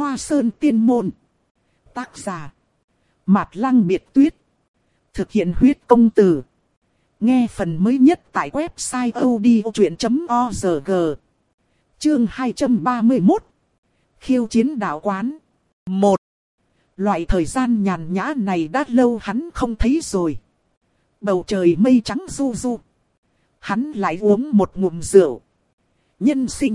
Hoa Sơn Tiên Môn. Tác giả Mạt Lăng Biệt Tuyết. Thực hiện huyết công từ. Nghe phần mới nhất tại website odchuyện.org. Chương 231. Khiêu chiến đạo quán. 1. Loại thời gian nhàn nhã này đã lâu hắn không thấy rồi. Bầu trời mây trắng du du. Hắn lại uống một ngụm rượu. Nhân sinh.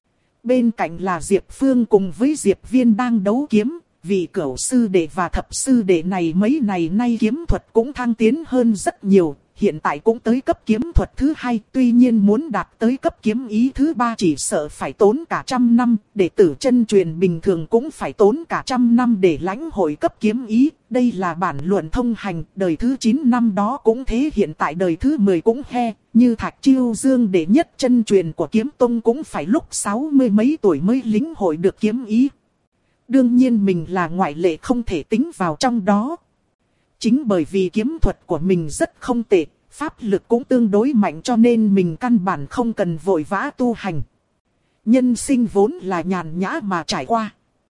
Bên cạnh là Diệp Phương cùng với Diệp Viên đang đấu kiếm. Vì cửu sư đệ và thập sư đệ này mấy ngày nay kiếm thuật cũng thăng tiến hơn rất nhiều. Hiện tại cũng tới cấp kiếm thuật thứ 2. Tuy nhiên muốn đạt tới cấp kiếm ý thứ 3 chỉ sợ phải tốn cả 100 năm. Đệ tử chân truyền bình thường cũng phải tốn cả 100 năm để lãnh hội cấp kiếm ý. Đây là bản luận thông hành. Đời thứ 9 năm đó cũng thế, hiện tại đời thứ 10 cũng he. Như Thạch Chiêu Dương đệ nhất chân truyền của kiếm tông cũng phải lúc 60 mấy tuổi mới lĩnh hội được kiếm ý. Đương nhiên mình là ngoại lệ, không thể tính vào trong đó. Chính bởi vì kiếm thuật của mình rất không tệ, pháp lực cũng tương đối mạnh cho nên mình căn bản không cần vội vã tu hành. Nhân sinh vốn là nhàn nhã mà trải qua.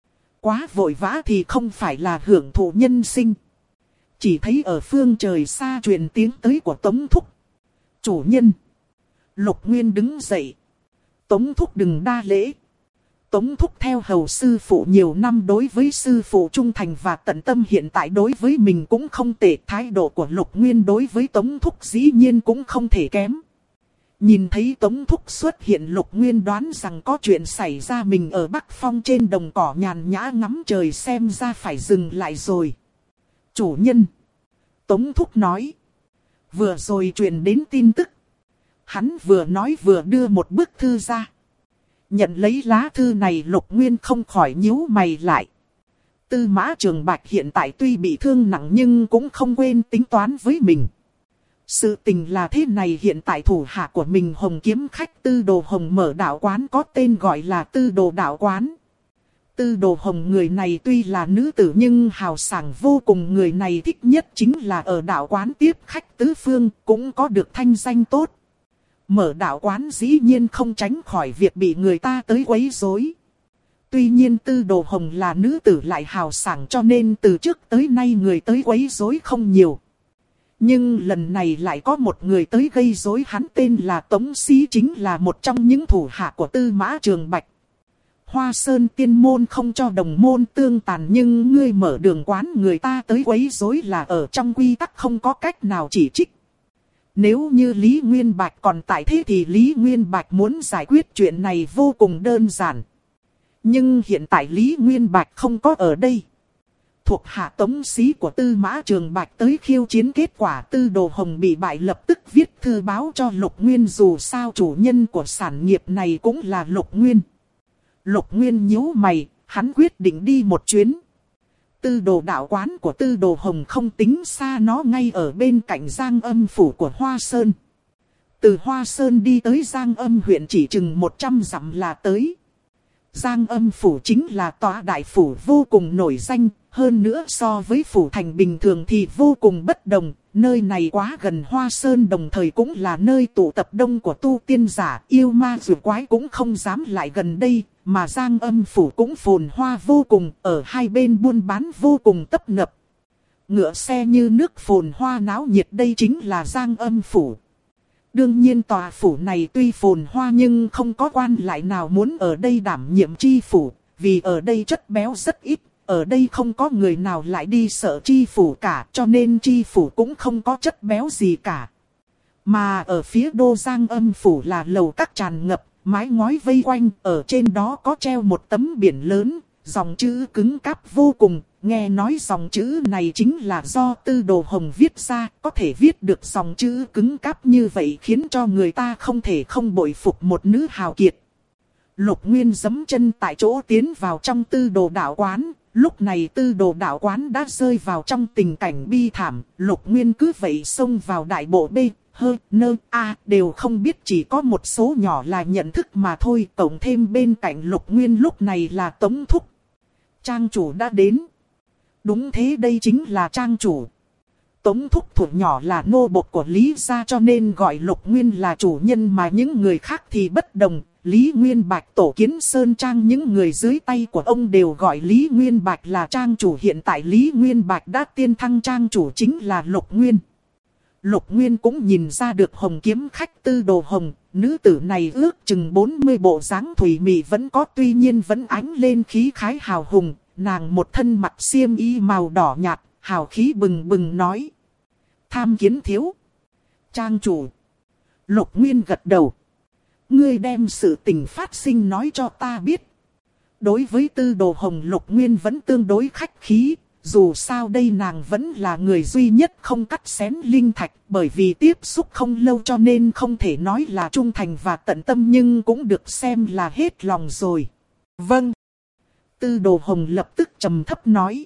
Quá vội vã thì không phải là hưởng thụ nhân sinh. Chỉ thấy ở phương trời xa truyền tiếng tới của Tống Thúc. Chủ nhân. Lục Nguyên đứng dậy. Tống Thúc đừng đa lễ. Tống Thúc theo hầu sư phụ nhiều năm, đối với sư phụ trung thành và tận tâm, hiện tại đối với mình cũng không tệ. Thái độ của Lục Nguyên đối với Tống Thúc dĩ nhiên cũng không thể kém. Nhìn thấy Tống Thúc xuất hiện, Lục Nguyên đoán rằng có chuyện xảy ra. Mình ở Bắc Phong trên đồng cỏ nhàn nhã ngắm trời, xem ra phải dừng lại rồi. Chủ nhân. Tống Thúc nói. Vừa rồi truyền đến tin tức. Hắn vừa nói vừa đưa một bức thư ra. Nhận lấy lá thư này, Lục Nguyên không khỏi nhíu mày lại. Tư Mã Trường Bạch hiện tại tuy bị thương nặng nhưng cũng không quên tính toán với mình. Sự tình là thế này, hiện tại thủ hạ của mình Hồng Kiếm Khách Tư Đồ Hồng mở đạo quán có tên gọi là Tư Đồ Đạo Quán. Tư Đồ Hồng người này tuy là nữ tử nhưng hào sảng vô cùng, người này thích nhất chính là ở đạo quán tiếp khách tứ phương, cũng có được thanh danh tốt. Mở đạo quán dĩ nhiên không tránh khỏi việc bị người ta tới quấy rối. Tuy nhiên Tư Đồ Hồng là nữ tử lại hào sảng cho nên từ trước tới nay người tới quấy rối không nhiều. Nhưng lần này lại có một người tới gây rối, hắn tên là Tống Sĩ, chính là một trong những thủ hạ của Tư Mã Trường Bạch. Hoa Sơn Tiên Môn không cho đồng môn tương tàn, nhưng ngươi mở đường quán người ta tới quấy rối là ở trong quy tắc, không có cách nào chỉ trích. Nếu như Lý Nguyên Bạch còn tại thế thì Lý Nguyên Bạch muốn giải quyết chuyện này vô cùng đơn giản. Nhưng hiện tại Lý Nguyên Bạch không có ở đây. Thuộc hạ Tống Sĩ của Tư Mã Trường Bạch tới khiêu chiến, kết quả Tư Đồ Hồng bị bại, lập tức viết thư báo cho Lục Nguyên, dù sao chủ nhân của sản nghiệp này cũng là Lục Nguyên. Lục Nguyên nhíu mày, hắn quyết định đi một chuyến. Tư Đồ đạo quán của Tư Đồ Hồng không tính xa, nó ngay ở bên cạnh Giang Âm phủ của Hoa Sơn. Từ Hoa Sơn đi tới Giang Âm huyện chỉ chừng 100 dặm là tới. Giang Âm phủ chính là tòa đại phủ vô cùng nổi danh, hơn nữa so với phủ thành bình thường thì vô cùng bất đồng. Nơi này quá gần Hoa Sơn, đồng thời cũng là nơi tụ tập đông của tu tiên giả, yêu ma dù quái cũng không dám lại gần đây. Mà Giang Âm phủ cũng phồn hoa vô cùng, ở hai bên buôn bán vô cùng tấp nập. Ngựa xe như nước, phồn hoa náo nhiệt, đây chính là Giang Âm phủ. Đương nhiên tòa phủ này tuy phồn hoa nhưng không có quan lại nào muốn ở đây đảm nhiệm chi phủ, vì ở đây chất béo rất ít, ở đây không có người nào lại đi sợ chi phủ cả, cho nên chi phủ cũng không có chất béo gì cả. Mà ở phía đô Giang Âm phủ là lầu các tràn ngập, mái ngói vây quanh, ở trên đó có treo một tấm biển lớn, dòng chữ cứng cáp vô cùng. Nghe nói dòng chữ này chính là do Tư Đồ Hồng viết ra, có thể viết được dòng chữ cứng cáp như vậy khiến cho người ta không thể không bội phục một nữ hào kiệt. Lục Nguyên giẫm chân tại chỗ tiến vào trong Tư Đồ đạo quán. Lúc này Tư Đồ đạo quán đã rơi vào trong tình cảnh bi thảm. Lục Nguyên cứ vậy xông vào đại bộ B, H, N, A đều không biết, chỉ có một số nhỏ là nhận thức mà thôi. Cộng thêm bên cạnh Lục Nguyên lúc này là Tống Thúc. Trang chủ đã đến. Đúng thế, đây chính là trang chủ. Tống Thúc thủ nhỏ là nô bộc của Lý gia cho nên gọi Lục Nguyên là chủ nhân, mà những người khác thì bất đồng. Lý Nguyên Bạch tổ kiến Sơn Trang, những người dưới tay của ông đều gọi Lý Nguyên Bạch là trang chủ. Hiện tại Lý Nguyên Bạch đã tiên thăng trang chủ chính là Lục Nguyên. Lục Nguyên cũng nhìn ra được Hồng kiếm khách Tư Đồ Hồng, nữ tử này ước chừng 40 bộ dáng thủy mị vẫn có, tuy nhiên vẫn ánh lên khí khái hào hùng. Nàng một thân mặc xiêm y màu đỏ nhạt, hào khí bừng bừng nói: tham kiến thiếu trang chủ. Lục Nguyên gật đầu: ngươi đem sự tình phát sinh nói cho ta biết. Đối với Tư Đồ Hồng, Lục Nguyên vẫn tương đối khách khí. Dù sao đây nàng vẫn là người duy nhất không cắt xén linh thạch, bởi vì tiếp xúc không lâu cho nên không thể nói là trung thành và tận tâm, nhưng cũng được xem là hết lòng rồi. Vâng. Tư Đồ Hồng lập tức trầm thấp nói.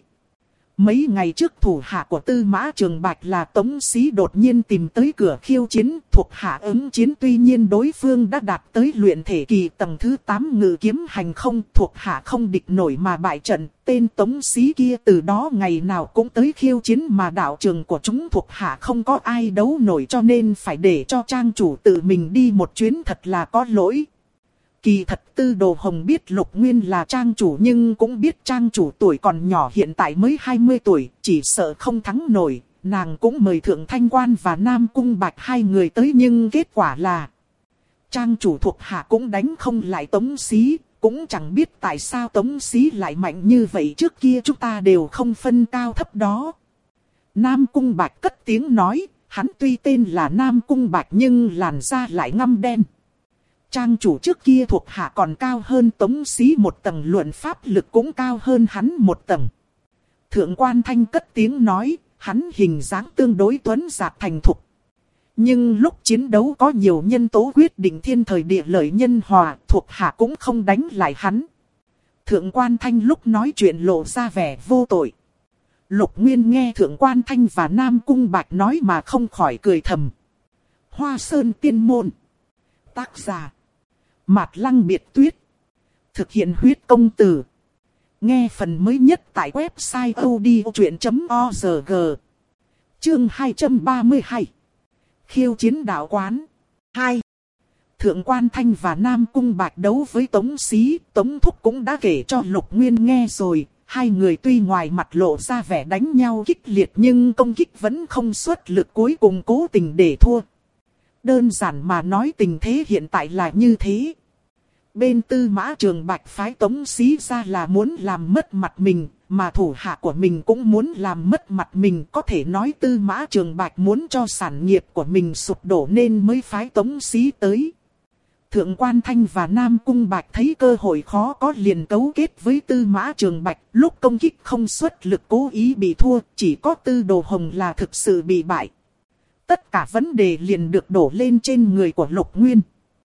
Mấy ngày trước thủ hạ của Tư Mã Trường Bạch là Tống Xí đột nhiên tìm tới cửa khiêu chiến, thuộc hạ ứng chiến, tuy nhiên đối phương đã đạt tới luyện thể kỳ tầng thứ 8 ngự kiếm hành không, thuộc hạ không địch nổi mà bại trận. Tên Tống Xí kia từ đó ngày nào cũng tới khiêu chiến mà đạo trường của chúng thuộc hạ không có ai đấu nổi, cho nên phải để cho trang chủ tự mình đi một chuyến, thật là có lỗi. Kỳ thật Tư Đồ Hồng biết Lục Nguyên là trang chủ, nhưng cũng biết trang chủ tuổi còn nhỏ, hiện tại mới 20 tuổi, chỉ sợ không thắng nổi. Nàng cũng mời Thượng Thanh Quan và Nam Cung Bạch hai người tới, nhưng kết quả là trang chủ thuộc hạ cũng đánh không lại Tống Xí. Cũng chẳng biết tại sao Tống Xí lại mạnh như vậy, trước kia chúng ta đều không phân cao thấp đó. Nam Cung Bạch cất tiếng nói, hắn tuy tên là Nam Cung Bạch nhưng làn da lại ngăm đen. Trang chủ trước kia thuộc hạ còn cao hơn Tống Xí một tầng, luận pháp lực cũng cao hơn hắn một tầng. Thượng Quan Thanh cất tiếng nói, hắn hình dáng tương đối tuấn giạt thành thục. Nhưng lúc chiến đấu có nhiều nhân tố quyết định thiên thời địa lợi nhân hòa, thuộc hạ cũng không đánh lại hắn. Thượng Quan Thanh lúc nói chuyện lộ ra vẻ vô tội. Lục Nguyên nghe Thượng Quan Thanh và Nam Cung Bạch nói mà không khỏi cười thầm. Hoa Sơn Tiên Môn. Tác giả Mạt Lăng Biệt Tuyết. Thực hiện huyết công từ. Nghe phần mới nhất tại website odchuyện.org. Chương 232. Khiêu chiến đạo quán 2. Thượng Quan Thanh và Nam Cung Bạch đấu với Tống Xí, Tống Thúc cũng đã kể cho Lục Nguyên nghe rồi. Hai người tuy ngoài mặt lộ ra vẻ đánh nhau kích liệt nhưng công kích vẫn không xuất lực, cuối cùng cố tình để thua. Đơn giản mà nói tình thế hiện tại là như thế. Bên Tư Mã Trường Bạch phái Tống Xí ra là muốn làm mất mặt mình, mà thủ hạ của mình cũng muốn làm mất mặt mình. Có thể nói Tư Mã Trường Bạch muốn cho sản nghiệp của mình sụp đổ nên mới phái Tống Xí tới. Thượng Quan Thanh và Nam Cung Bạch thấy cơ hội khó có liền cấu kết với Tư Mã Trường Bạch. Lúc công kích không xuất lực cố ý bị thua, chỉ có Tư Đồ Hồng là thực sự bị bại. Tất cả vấn đề liền được đổ lên trên người của Lục Nguyên.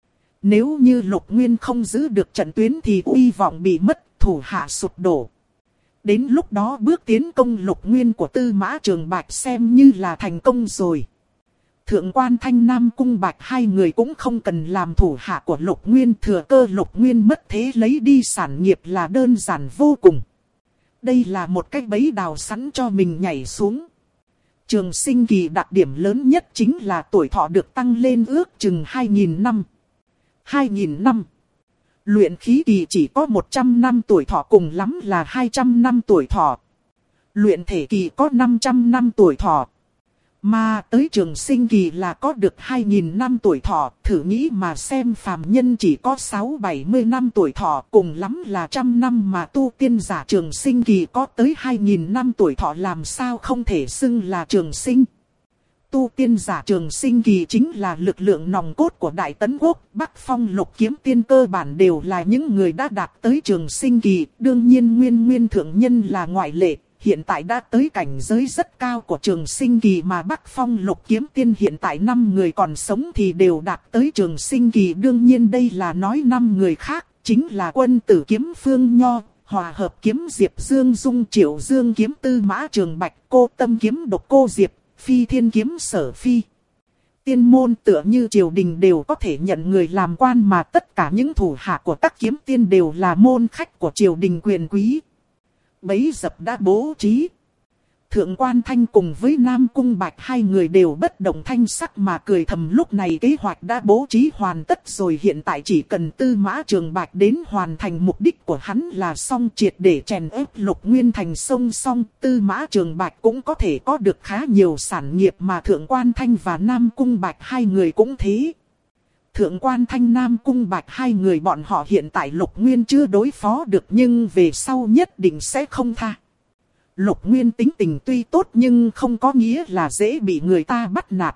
Nếu như Lục Nguyên không giữ được trận tuyến thì uy vọng bị mất, thủ hạ sụp đổ. Đến lúc đó bước tiến công Lục Nguyên của Tư Mã Trường Bạch xem như là thành công rồi. Thượng Quan Thanh Nam Cung Bạch hai người cũng không cần làm thủ hạ của Lục Nguyên, thừa cơ Lục Nguyên mất thế lấy đi sản nghiệp là đơn giản vô cùng. Đây là một cái bẫy đào sẵn cho mình nhảy xuống. Trường sinh kỳ đặc điểm lớn nhất chính là tuổi thọ được tăng lên ước chừng 2.000 năm. 2.000 năm. Luyện khí kỳ chỉ có 100 năm tuổi thọ, cùng lắm là 200 năm tuổi thọ. Luyện thể kỳ có 500 năm tuổi thọ. Mà tới trường sinh kỳ là có được 2.000 năm tuổi thọ. Thử nghĩ mà xem, phàm nhân chỉ có 6-70 năm tuổi thọ, cùng lắm là 100 năm, mà tu tiên giả trường sinh kỳ có tới 2.000 năm tuổi thọ, làm sao không thể xưng là trường sinh. Tu tiên giả trường sinh kỳ chính là lực lượng nòng cốt của Đại Tấn Quốc. Bắc Phong Lục Kiếm Tiên cơ bản đều là những người đã đạt tới trường sinh kỳ. Đương nhiên Nguyên Thượng Nhân là ngoại lệ. Hiện tại đã tới cảnh giới rất cao của trường sinh kỳ, mà Bắc Phong Lục Kiếm Tiên hiện tại 5 người còn sống thì đều đạt tới trường sinh kỳ. Đương nhiên đây là nói 5 người khác, chính là Quân Tử Kiếm Phương Nho, Hòa Hợp Kiếm Diệp Dương Dung, Triệu Dương Kiếm Tư Mã Trường Bạch, Cô Tâm Kiếm Độc Cô Diệp, Phi Thiên Kiếm Sở Phi. Tiên môn tựa như triều đình đều có thể nhận người làm quan, mà tất cả những thủ hạ của các kiếm tiên đều là môn khách của triều đình quyền quý. Bấy dập đã bố trí. Thượng Quan Thanh cùng với Nam Cung Bạch hai người đều bất động thanh sắc mà cười thầm, lúc này kế hoạch đã bố trí hoàn tất rồi, hiện tại chỉ cần Tư Mã Trường Bạch đến hoàn thành mục đích của hắn là xong, triệt để chèn ép Lục Nguyên thành sông xong, Tư Mã Trường Bạch cũng có thể có được khá nhiều sản nghiệp, mà Thượng Quan Thanh và Nam Cung Bạch hai người cũng thế. Thượng Quan Thanh Nam Cung Bạch hai người bọn họ hiện tại Lục Nguyên chưa đối phó được, nhưng về sau nhất định sẽ không tha. Lục Nguyên tính tình tuy tốt nhưng không có nghĩa là dễ bị người ta bắt nạt.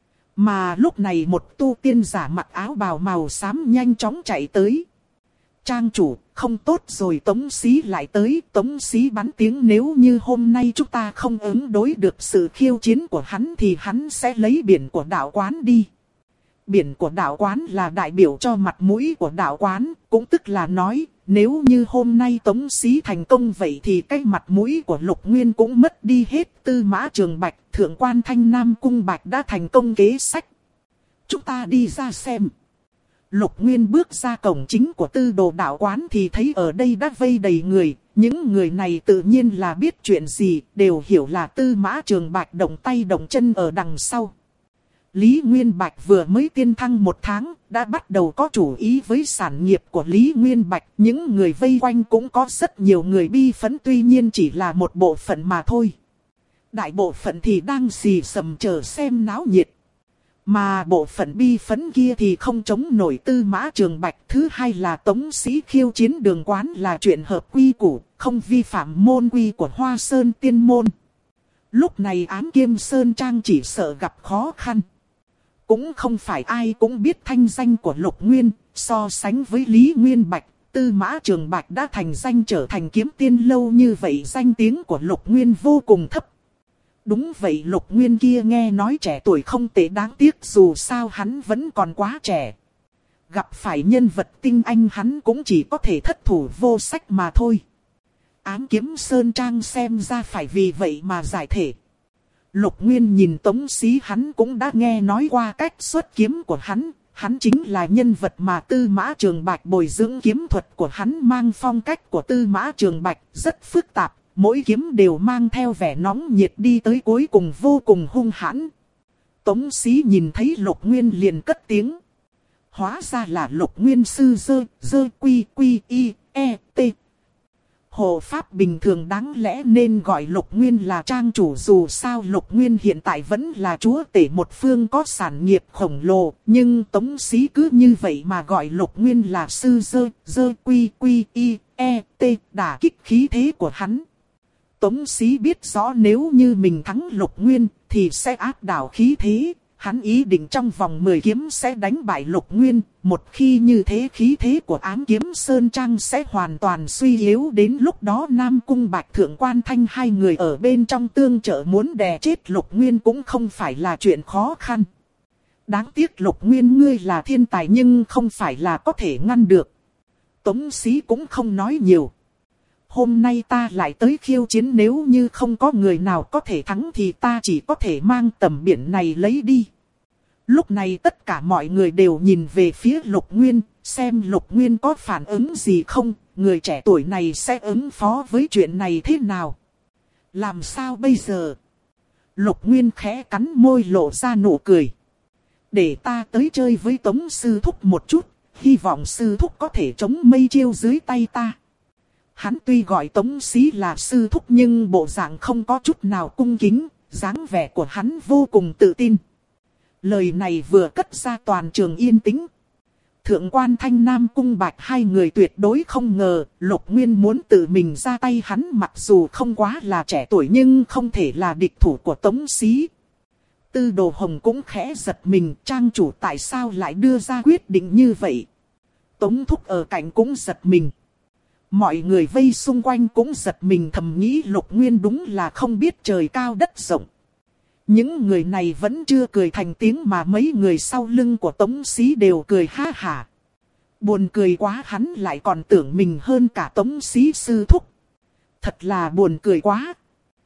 Mà lúc này một tu tiên giả mặc áo bào màu xám nhanh chóng chạy tới. Trang chủ, không tốt rồi, Tống Xí lại tới. Tống Xí bắn tiếng, nếu như hôm nay chúng ta không ứng đối được sự khiêu chiến của hắn thì hắn sẽ lấy biển của đạo quán đi. Biển của đạo quán là đại biểu cho mặt mũi của đạo quán, cũng tức là nói, nếu như hôm nay Tống Xí thành công vậy thì cái mặt mũi của Lục Nguyên cũng mất đi hết. Tư Mã Trường Bạch, Thượng Quan Thanh Nam Cung Bạch đã thành công kế sách. Chúng ta đi ra xem. Lục Nguyên bước ra cổng chính của Tư Đồ đạo quán thì thấy ở đây đã vây đầy người. Những người này tự nhiên là biết chuyện gì, đều hiểu là Tư Mã Trường Bạch động tay động chân ở đằng sau. Lý Nguyên Bạch vừa mới tiên thăng 1 tháng, đã bắt đầu có chủ ý với sản nghiệp của Lý Nguyên Bạch. Những người vây quanh cũng có rất nhiều người bi phẫn, tuy nhiên chỉ là một bộ phận mà thôi. Đại bộ phận thì đang xì xầm chờ xem náo nhiệt. Mà bộ phận bi phẫn kia thì không chống nổi Tư Mã Trường Bạch. Thứ hai là Tống Xí khiêu chiến đường quán là chuyện hợp quy củ, không vi phạm môn quy của Hoa Sơn Tiên Môn. Lúc này Ám Kim Sơn Trang chỉ sợ gặp khó khăn. Cũng không phải ai cũng biết thanh danh của Lục Nguyên, so sánh với Lý Nguyên Bạch, Tư Mã Trường Bạch đã thành danh trở thành kiếm tiên lâu như vậy, danh tiếng của Lục Nguyên vô cùng thấp. Đúng vậy, Lục Nguyên kia nghe nói trẻ tuổi không tệ, đáng tiếc dù sao hắn vẫn còn quá trẻ. Gặp phải nhân vật tinh anh hắn cũng chỉ có thể thất thủ vô sách mà thôi. Ám Kiếm Sơn Trang xem ra phải vì vậy mà giải thể. Lục Nguyên nhìn Tống Xí, hắn cũng đã nghe nói qua cách xuất kiếm của hắn. Hắn chính là nhân vật mà Tư Mã Trường Bạch bồi dưỡng, kiếm thuật của hắn mang phong cách của Tư Mã Trường Bạch, rất phức tạp. Mỗi kiếm đều mang theo vẻ nóng nhiệt, đi tới cuối cùng vô cùng hung hãn. Tống Xí nhìn thấy Lục Nguyên liền cất tiếng. Hóa ra là Lục Nguyên sư dơ quy quy y e t. Hộ pháp bình thường đáng lẽ nên gọi Lục Nguyên là trang chủ, dù sao Lục Nguyên hiện tại vẫn là chúa tể một phương có sản nghiệp khổng lồ. Nhưng Tống Xí cứ như vậy mà gọi Lục Nguyên là sư dơ quy quy y e t, đả kích khí thế của hắn. Tống Xí biết rõ nếu như mình thắng Lục Nguyên thì sẽ áp đảo khí thế. Hắn ý định trong vòng 10 kiếm sẽ đánh bại Lục Nguyên. Một khi như thế, khí thế của Ám Kiếm Sơn Trang sẽ hoàn toàn suy yếu. Đến lúc đó Nam Cung Bạch, Thượng Quan Thanh hai người ở bên trong tương trợ muốn đè chết Lục Nguyên cũng không phải là chuyện khó khăn. Đáng tiếc Lục Nguyên ngươi là thiên tài nhưng không phải là có thể ngăn được. Tống Xí cũng không nói nhiều. Hôm nay ta lại tới khiêu chiến, nếu như không có người nào có thể thắng thì ta chỉ có thể mang tầm biển này lấy đi. Lúc này tất cả mọi người đều nhìn về phía Lục Nguyên, xem Lục Nguyên có phản ứng gì không, người trẻ tuổi này sẽ ứng phó với chuyện này thế nào. Làm sao bây giờ? Lục Nguyên khẽ cắn môi lộ ra nụ cười. Để ta tới chơi với Tống sư thúc một chút, hy vọng sư thúc có thể chống mây chiêu dưới tay ta. Hắn tuy gọi Tống Xí là sư thúc nhưng bộ dạng không có chút nào cung kính, dáng vẻ của hắn vô cùng tự tin. Lời này vừa cất ra toàn trường yên tĩnh. Thượng Quan Thanh Nam Cung Bạch hai người tuyệt đối không ngờ Lục Nguyên muốn tự mình ra tay, hắn mặc dù không quá là trẻ tuổi nhưng không thể là địch thủ của Tống Xí. Tư Đồ Hồng cũng khẽ giật mình, trang chủ tại sao lại đưa ra quyết định như vậy. Tống Thúc ở cạnh cũng giật mình. Mọi người vây xung quanh cũng giật mình, thầm nghĩ Lục Nguyên đúng là không biết trời cao đất rộng. Những người này vẫn chưa cười thành tiếng mà mấy người sau lưng của Tống Xí đều cười ha hả. Buồn cười quá, hắn lại còn tưởng mình hơn cả Tống Xí sư thúc. Thật là buồn cười quá.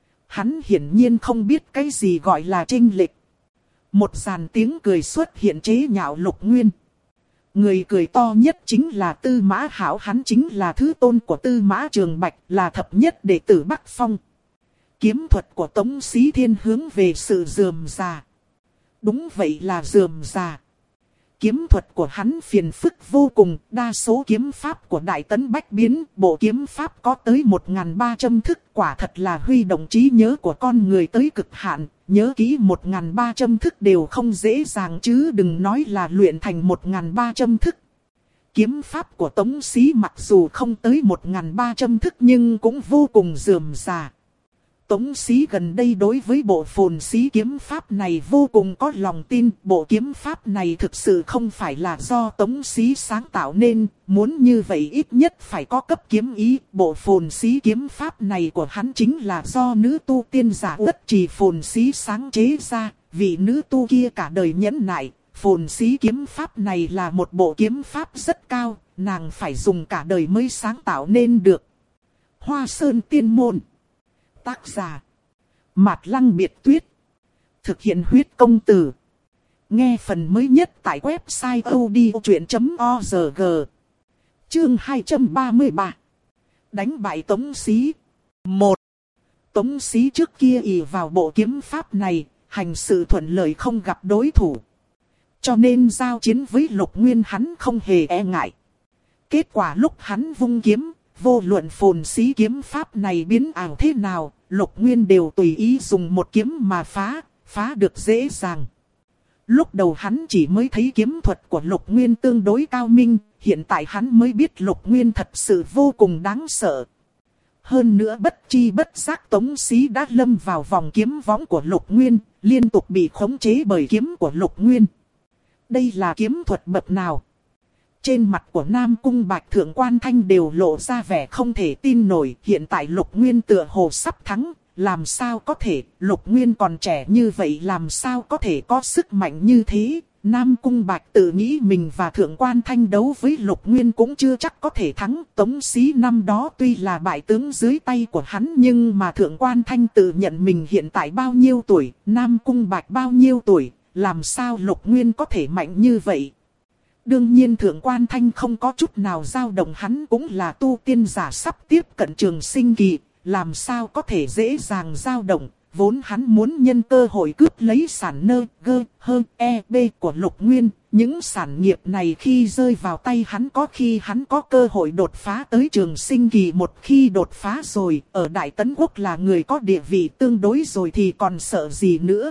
Hắn hiển nhiên không biết cái gì gọi là chênh lệch. Một dàn tiếng cười xuất hiện chế nhạo Lục Nguyên. Người cười to nhất chính là Tư Mã Hảo, hắn chính là thứ tôn của Tư Mã Trường Bạch, là thập nhất đệ tử Bắc Phong. Kiếm thuật của Tống Xí Thiên hướng về sự rườm rà. Đúng vậy là rườm rà. Kiếm thuật của hắn phiền phức vô cùng, đa số kiếm pháp của Đại Tấn Bách Biến, bộ kiếm pháp có tới 1.300 thức, quả thật là huy động trí nhớ của con người tới cực hạn, nhớ kỹ 1.300 thức đều không dễ dàng chứ đừng nói là luyện thành 1.300 thức. Kiếm pháp của Tống Xí mặc dù không tới 1.300 thức nhưng cũng vô cùng rườm rà. Tống Xí gần đây đối với bộ Phồn Xí kiếm pháp này vô cùng có lòng tin. Bộ kiếm pháp này thực sự không phải là do Tống Xí sáng tạo nên. Muốn như vậy ít nhất phải có cấp kiếm ý. Bộ Phồn Xí kiếm pháp này của hắn chính là do nữ tu tiên giả Uất Trì Phồn Xí sáng chế ra. Vì nữ tu kia cả đời nhẫn nại. Phồn Xí kiếm pháp này là một bộ kiếm pháp rất cao. Nàng phải dùng cả đời mới sáng tạo nên được. Hoa Sơn Tiên Môn. Tác giả Mạt Lăng Biệt Tuyết. Thực hiện huyết công từ. Nghe phần mới nhất tại website odchuyện.org. Chương 233. Đánh bại Tống Xí. 1. Tống Xí trước kia ỷ vào bộ kiếm pháp này, hành sự thuận lợi không gặp đối thủ. Cho nên giao chiến với Lục Nguyên hắn không hề e ngại. Kết quả lúc hắn vung kiếm, vô luận Phồn Xí kiếm pháp này biến ảo thế nào, Lục Nguyên đều tùy ý dùng một kiếm mà phá được dễ dàng. Lúc đầu hắn chỉ mới thấy kiếm thuật của Lục Nguyên tương đối cao minh, hiện tại hắn mới biết Lục Nguyên thật sự vô cùng đáng sợ. Hơn nữa bất chi bất giác Tống Xí đã lâm vào vòng kiếm võng của Lục Nguyên, liên tục bị khống chế bởi kiếm của Lục Nguyên. Đây là kiếm thuật bậc nào? Trên mặt của Nam Cung Bạch Thượng Quan Thanh đều lộ ra vẻ không thể tin nổi. Hiện tại Lục Nguyên tựa hồ sắp thắng. Làm sao có thể, Lục Nguyên còn trẻ như vậy làm sao có thể có sức mạnh như thế. Nam Cung Bạch tự nghĩ mình và Thượng Quan Thanh đấu với Lục Nguyên cũng chưa chắc có thể thắng. Tống Xí năm đó tuy là bại tướng dưới tay của hắn nhưng mà Thượng Quan Thanh tự nhận mình hiện tại bao nhiêu tuổi, Nam Cung Bạch bao nhiêu tuổi, làm sao Lục Nguyên có thể mạnh như vậy. Đương nhiên Thượng Quan Thanh không có chút nào dao động, hắn cũng là tu tiên giả sắp tiếp cận trường sinh kỳ, làm sao có thể dễ dàng dao động, vốn hắn muốn nhân cơ hội cướp lấy sản nơ, gơ, hơ, e, b của Lục Nguyên, những sản nghiệp này khi rơi vào tay hắn có khi hắn có cơ hội đột phá tới trường sinh kỳ, một khi đột phá rồi, ở Đại Tấn Quốc là người có địa vị tương đối rồi thì còn sợ gì nữa.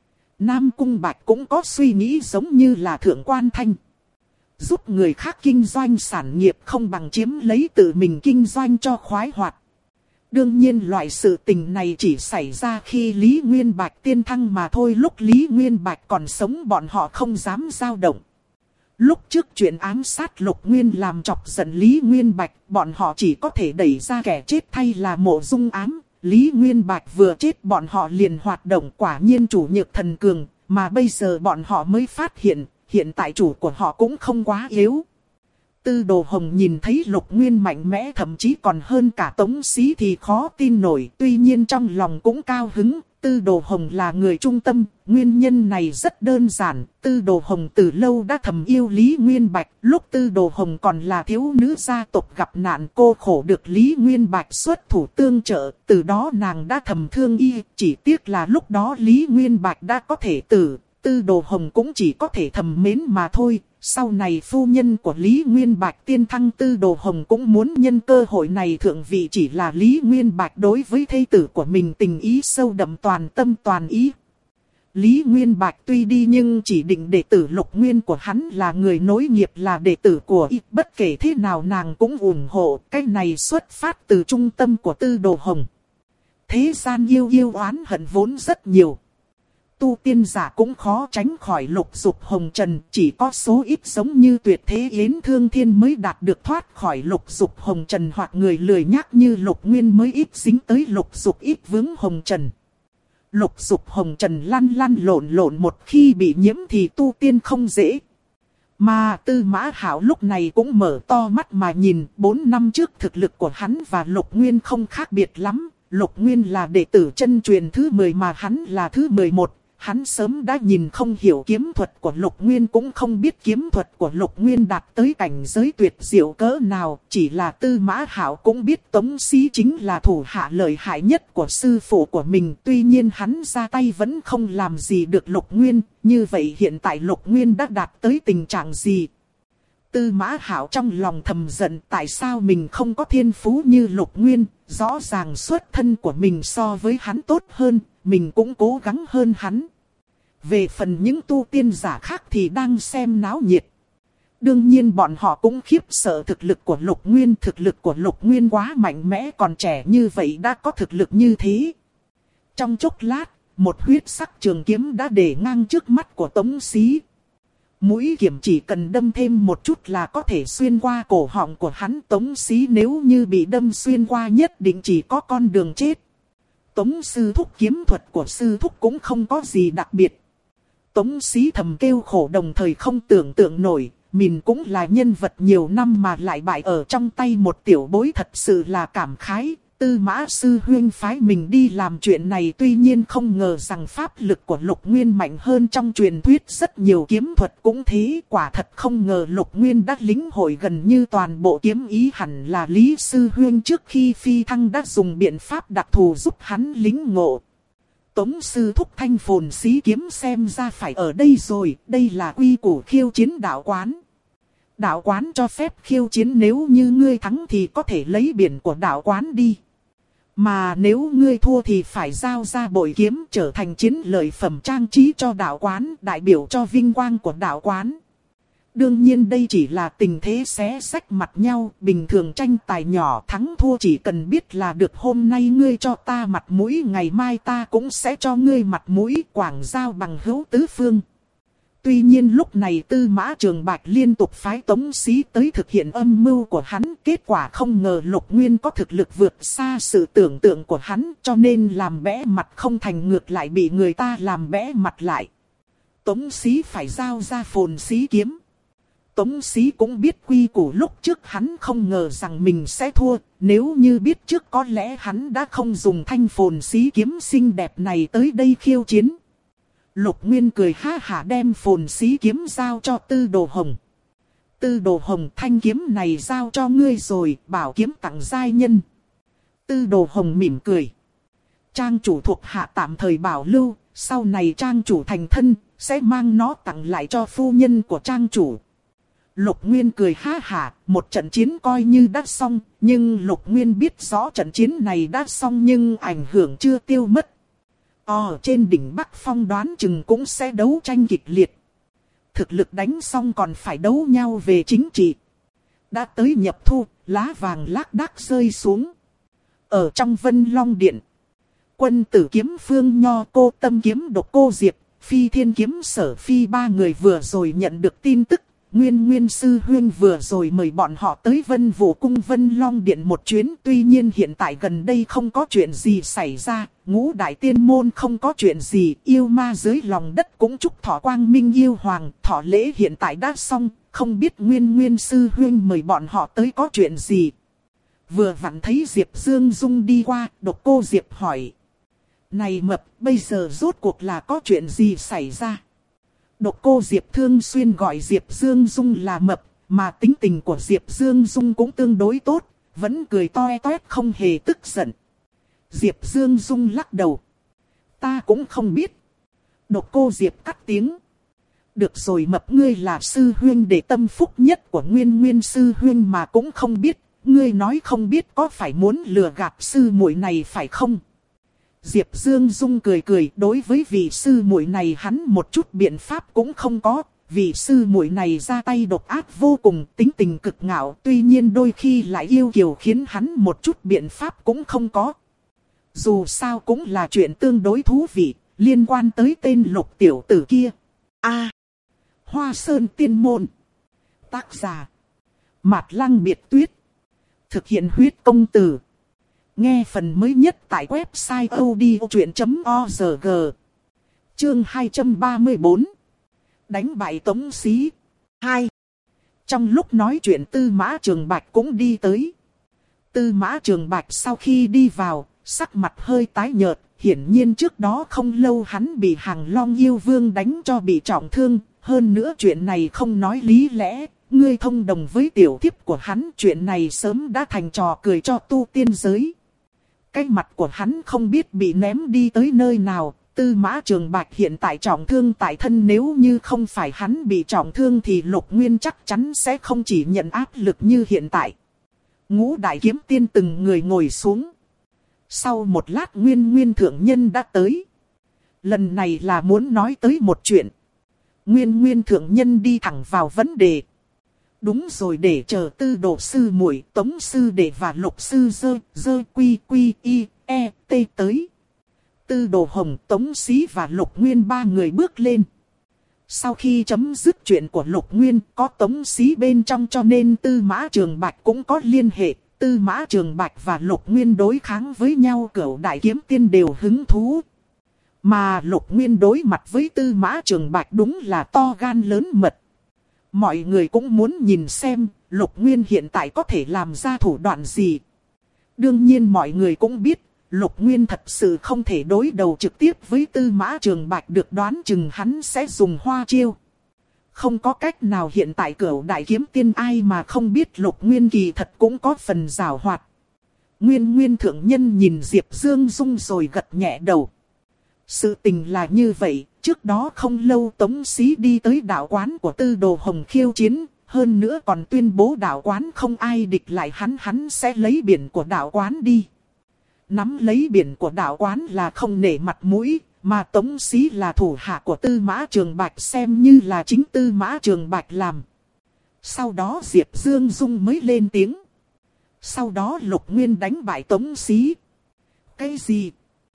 Nam Cung Bạch cũng có suy nghĩ giống như là Thượng Quan Thanh. Giúp người khác kinh doanh sản nghiệp không bằng chiếm lấy tự mình kinh doanh cho khoái hoạt. Đương nhiên loại sự tình này chỉ xảy ra khi Lý Nguyên Bạch tiên thăng mà thôi. Lúc Lý Nguyên Bạch còn sống bọn họ không dám dao động. Lúc trước chuyện ám sát Lục Nguyên làm chọc giận Lý Nguyên Bạch, bọn họ chỉ có thể đẩy ra kẻ chết thay là Mộ Dung ám. Lý Nguyên Bạch vừa chết bọn họ liền hoạt động, quả nhiên chủ nhược thần cường, mà bây giờ bọn họ mới phát hiện tại chủ của họ cũng không quá yếu. Tư Đồ Hồng nhìn thấy Lục Nguyên mạnh mẽ thậm chí còn hơn cả Tống Xí thì khó tin nổi. Tuy nhiên trong lòng cũng cao hứng. Tư Đồ Hồng là người trung tâm. Nguyên nhân này rất đơn giản. Tư Đồ Hồng từ lâu đã thầm yêu Lý Nguyên Bạch. Lúc Tư Đồ Hồng còn là thiếu nữ gia tộc gặp nạn, cô khổ được Lý Nguyên Bạch xuất thủ tương trợ. Từ đó nàng đã thầm thương y. Chỉ tiếc là lúc đó Lý Nguyên Bạch đã có thể tử. Tư Đồ Hồng cũng chỉ có thể thầm mến mà thôi. Sau này phu nhân của Lý Nguyên Bạch tiên thăng, Tư Đồ Hồng cũng muốn nhân cơ hội này thượng vị, chỉ là Lý Nguyên Bạch đối với thê tử của mình tình ý sâu đậm toàn tâm toàn ý. Lý Nguyên Bạch tuy đi nhưng chỉ định đệ tử Lục Nguyên của hắn là người nối nghiệp, là đệ tử của y, bất kể thế nào nàng cũng ủng hộ. Cái này xuất phát từ trung tâm của Tư Đồ Hồng. Thế gian yêu oán hận vốn rất nhiều. Tu tiên giả cũng khó tránh khỏi lục dục hồng trần, chỉ có số ít giống như Tuyệt Thế Yến Thương Thiên mới đạt được thoát khỏi lục dục hồng trần, hoặc người lười nhác như Lục Nguyên mới ít dính tới lục dục, ít vướng hồng trần. Lục dục hồng trần lăn lộn một khi bị nhiễm thì tu tiên không dễ. Mà Tư Mã Hạo lúc này cũng mở to mắt mà nhìn, 4 năm trước thực lực của hắn và Lục Nguyên không khác biệt lắm. Lục Nguyên là đệ tử chân truyền thứ 10 mà hắn là thứ 11. Hắn sớm đã nhìn không hiểu kiếm thuật của Lục Nguyên, cũng không biết kiếm thuật của Lục Nguyên đạt tới cảnh giới tuyệt diệu cỡ nào. Chỉ là Tư Mã Hạo cũng biết Tống Xí chính là thủ hạ lợi hại nhất của sư phụ của mình. Tuy nhiên hắn ra tay vẫn không làm gì được Lục Nguyên. Như vậy hiện tại Lục Nguyên đã đạt tới tình trạng gì? Tư Mã Hạo trong lòng thầm giận, tại sao mình không có thiên phú như Lục Nguyên. Rõ ràng xuất thân của mình so với hắn tốt hơn, mình cũng cố gắng hơn hắn. Về phần những tu tiên giả khác thì đang xem náo nhiệt. Đương nhiên bọn họ cũng khiếp sợ thực lực của Lục Nguyên. Thực lực của Lục Nguyên quá mạnh mẽ, còn trẻ như vậy đã có thực lực như thế. Trong chốc lát, một huyết sắc trường kiếm đã để ngang trước mắt của Tống Xí. Mũi kiếm chỉ cần đâm thêm một chút là có thể xuyên qua cổ họng của hắn. Tống Xí nếu như bị đâm xuyên qua nhất định chỉ có con đường chết. Tống sư thúc, kiếm thuật của sư thúc cũng không có gì đặc biệt. Tống Xí thầm kêu khổ, đồng thời không tưởng tượng nổi, mình cũng là nhân vật nhiều năm mà lại bại ở trong tay một tiểu bối, thật sự là cảm khái. Tư Mã sư huynh phái mình đi làm chuyện này, tuy nhiên không ngờ rằng pháp lực của Lục Nguyên mạnh hơn trong truyền thuyết rất nhiều, kiếm thuật cũng thế. Quả thật không ngờ Lục Nguyên đã lĩnh hội gần như toàn bộ kiếm ý, hẳn là Lý sư huynh trước khi phi thăng đã dùng biện pháp đặc thù giúp hắn lĩnh ngộ. Tống sư thúc, Thanh Phồn Xí kiếm xem ra phải ở đây rồi, đây là quy củ khiêu chiến đạo quán. Đạo quán cho phép khiêu chiến, nếu như ngươi thắng thì có thể lấy biển của đạo quán đi. Mà nếu ngươi thua thì phải giao ra bội kiếm trở thành chiến lợi phẩm trang trí cho đạo quán, đại biểu cho vinh quang của đạo quán. Đương nhiên đây chỉ là tình thế xé xách mặt nhau, bình thường tranh tài nhỏ, thắng thua chỉ cần biết là được. Hôm nay ngươi cho ta mặt mũi, ngày mai ta cũng sẽ cho ngươi mặt mũi, quảng giao bằng hữu tứ phương. Tuy nhiên lúc này Tư Mã Trường Bạch liên tục phái Tống Xí tới thực hiện âm mưu của hắn. Kết quả không ngờ Lục Nguyên có thực lực vượt xa sự tưởng tượng của hắn, cho nên làm bẽ mặt không thành, ngược lại bị người ta làm bẽ mặt lại. Tống Xí phải giao ra Phồn Xí kiếm. Tống Xí cũng biết quy củ, lúc trước hắn không ngờ rằng mình sẽ thua. Nếu như biết trước có lẽ hắn đã không dùng Thanh Phồn Xí kiếm xinh đẹp này tới đây khiêu chiến. Lục Nguyên cười ha hả đem Phồn Xí kiếm giao cho Tư Đồ Hồng. Tư Đồ Hồng, thanh kiếm này giao cho ngươi rồi, bảo kiếm tặng giai nhân. Tư Đồ Hồng mỉm cười. Trang chủ thuộc hạ tạm thời bảo lưu, sau này trang chủ thành thân, sẽ mang nó tặng lại cho phu nhân của trang chủ. Lục Nguyên cười ha hả, một trận chiến coi như đã xong, nhưng Lục Nguyên biết rõ trận chiến này đã xong nhưng ảnh hưởng chưa tiêu mất. Trên đỉnh Bắc Phong đoán chừng cũng sẽ đấu tranh kịch liệt. Thực lực đánh xong còn phải đấu nhau về chính trị. Đã tới nhập thu, lá vàng lác đác rơi xuống. Ở trong Vân Long Điện, Quân Tử Kiếm, Phương Nho, Cô Tâm Kiếm, Độc Cô Diệp, Phi Thiên Kiếm, Sở Phi ba người vừa rồi nhận được tin tức. Nguyên sư huynh vừa rồi mời bọn họ tới Vân Vũ Cung Vân Long Điện một chuyến. Tuy nhiên hiện tại gần đây không có chuyện gì xảy ra, Ngũ Đại Tiên Môn không có chuyện gì, yêu ma dưới lòng đất cũng chúc thọ Quang Minh Yêu Hoàng. Thọ lễ hiện tại đã xong, không biết Nguyên sư huynh mời bọn họ tới có chuyện gì. Vừa vặn thấy Diệp Dương Dung đi qua, Độc Cô Diệp hỏi: này mập, bây giờ rốt cuộc là có chuyện gì xảy ra? Độc Cô Diệp thường xuyên gọi Diệp Dương Dung là mập, mà tính tình của Diệp Dương Dung cũng tương đối tốt, vẫn cười toe toét không hề tức giận. Diệp Dương Dung lắc đầu: ta cũng không biết. Độc Cô Diệp cắt tiếng: được rồi mập, ngươi là sư huynh đệ tâm phúc nhất của Nguyên sư huynh mà cũng không biết, ngươi nói không biết có phải muốn lừa gạt sư muội này phải không? Diệp Dương Dung cười cười, đối với vị sư muội này hắn một chút biện pháp cũng không có. Vị sư muội này ra tay độc ác vô cùng, tính tình cực ngạo, tuy nhiên đôi khi lại yêu kiều, khiến hắn một chút biện pháp cũng không có. Dù sao cũng là chuyện tương đối thú vị, liên quan tới tên Lục tiểu tử kia. Hoa Sơn Tiên Môn. Tác giả: Mạt Lăng Biệt Tuyết. Thực hiện huyết công từ. Nghe phần mới nhất tại website odchuyện.org. Chương 234. Đánh bại Tống Xí 2. Trong lúc nói chuyện Tư Mã Trường Bạch cũng đi tới. Tư Mã Trường Bạch sau khi đi vào, sắc mặt hơi tái nhợt, hiển nhiên trước đó không lâu hắn bị Hàng Long yêu vương đánh cho bị trọng thương. Hơn nữa chuyện này không nói lý lẽ, ngươi thông đồng với tiểu thiếp của hắn, chuyện này sớm đã thành trò cười cho tu tiên giới. Cái mặt của hắn không biết bị ném đi tới nơi nào. Tư Mã Trường Bạch hiện tại trọng thương tại thân, nếu như không phải hắn bị trọng thương thì Lục Nguyên chắc chắn sẽ không chỉ nhận áp lực như hiện tại. Ngũ đại kiếm tiên từng người ngồi xuống. Sau một lát Nguyên thượng nhân đã tới. Lần này là muốn nói tới một chuyện. Nguyên thượng nhân đi thẳng vào vấn đề. Đúng rồi, để chờ Tư Đồ sư muội, Tống sư đệ và Lục sư dơ quy y e t tới. Tư Đồ Hồng, Tống Xí và Lục Nguyên ba người bước lên. Sau khi chấm dứt chuyện của Lục Nguyên, có Tống Xí bên trong cho nên Tư Mã Trường Bạch cũng có liên hệ. Tư Mã Trường Bạch và Lục Nguyên đối kháng với nhau, Cửu đại kiếm tiên đều hứng thú. Mà Lục Nguyên đối mặt với Tư Mã Trường Bạch đúng là to gan lớn mật. Mọi người cũng muốn nhìn xem Lục Nguyên hiện tại có thể làm ra thủ đoạn gì. Đương nhiên mọi người cũng biết Lục Nguyên thật sự không thể đối đầu trực tiếp với Tư Mã Trường Bạch được, đoán chừng hắn sẽ dùng hoa chiêu. Không có cách nào, hiện tại Cửu đại kiếm tiên ai mà không biết Lục Nguyên kỳ thật cũng có phần giảo hoạt. Nguyên thượng nhân nhìn Diệp Dương Dung rồi gật nhẹ đầu. Sự tình là như vậy, trước đó không lâu Tống Xí đi tới đạo quán của Tư Đồ Hồng khiêu chiến, hơn nữa còn tuyên bố đạo quán không ai địch lại hắn sẽ lấy biển của đạo quán đi. Nắm lấy biển của đạo quán là không nể mặt mũi, mà Tống Xí là thủ hạ của Tư Mã Trường Bạch, xem như là chính Tư Mã Trường Bạch làm. Sau đó Diệp Dương Dung mới lên tiếng. Sau đó Lục Nguyên đánh bại Tống Xí. Cái gì?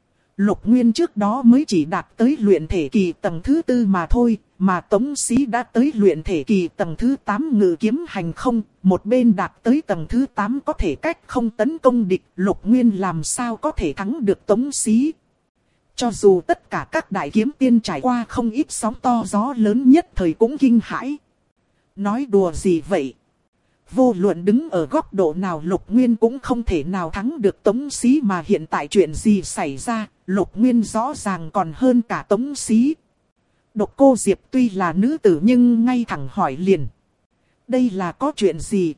Lục Nguyên trước đó mới chỉ đạt tới luyện thể kỳ tầng thứ 4 mà thôi, mà Tống Xí đã tới luyện thể kỳ tầng thứ 8 ngự kiếm hành không, một bên đạt tới tầng thứ 8 có thể cách không tấn công địch, Lục Nguyên làm sao có thể thắng được Tống Xí. Cho dù tất cả các đại kiếm tiên trải qua không ít sóng to gió lớn nhất thời cũng kinh hãi. Nói đùa gì vậy? Vô luận đứng ở góc độ nào Lục Nguyên cũng không thể nào thắng được Tống Xí, mà hiện tại chuyện gì xảy ra, Lục Nguyên rõ ràng còn hơn cả Tống Xí. Độc Cô Diệp tuy là nữ tử nhưng ngay thẳng hỏi liền. Đây là có chuyện gì?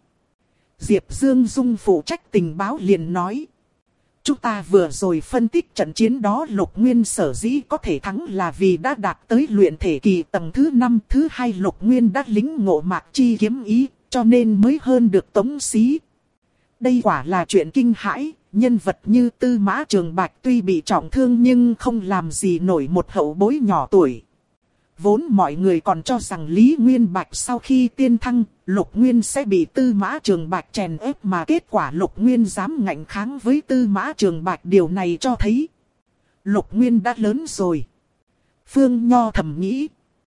Diệp Dương Dung phụ trách tình báo liền nói. Chúng ta vừa rồi phân tích trận chiến đó, Lục Nguyên sở dĩ có thể thắng là vì đã đạt tới luyện thể kỳ tầng thứ 5. Thứ hai, Lục Nguyên đã lĩnh ngộ mạc chi kiếm ý, cho nên mới hơn được Tống Xí. Đây quả là chuyện kinh hãi, nhân vật như Tư Mã Trường Bạch tuy bị trọng thương nhưng không làm gì nổi một hậu bối nhỏ tuổi. Vốn mọi người còn cho rằng Lý Nguyên Bạch sau khi tiên thăng, Lục Nguyên sẽ bị Tư Mã Trường Bạch chèn ép, mà kết quả Lục Nguyên dám ngạnh kháng với Tư Mã Trường Bạch, điều này cho thấy Lục Nguyên đã lớn rồi. Phương Nho thầm nghĩ,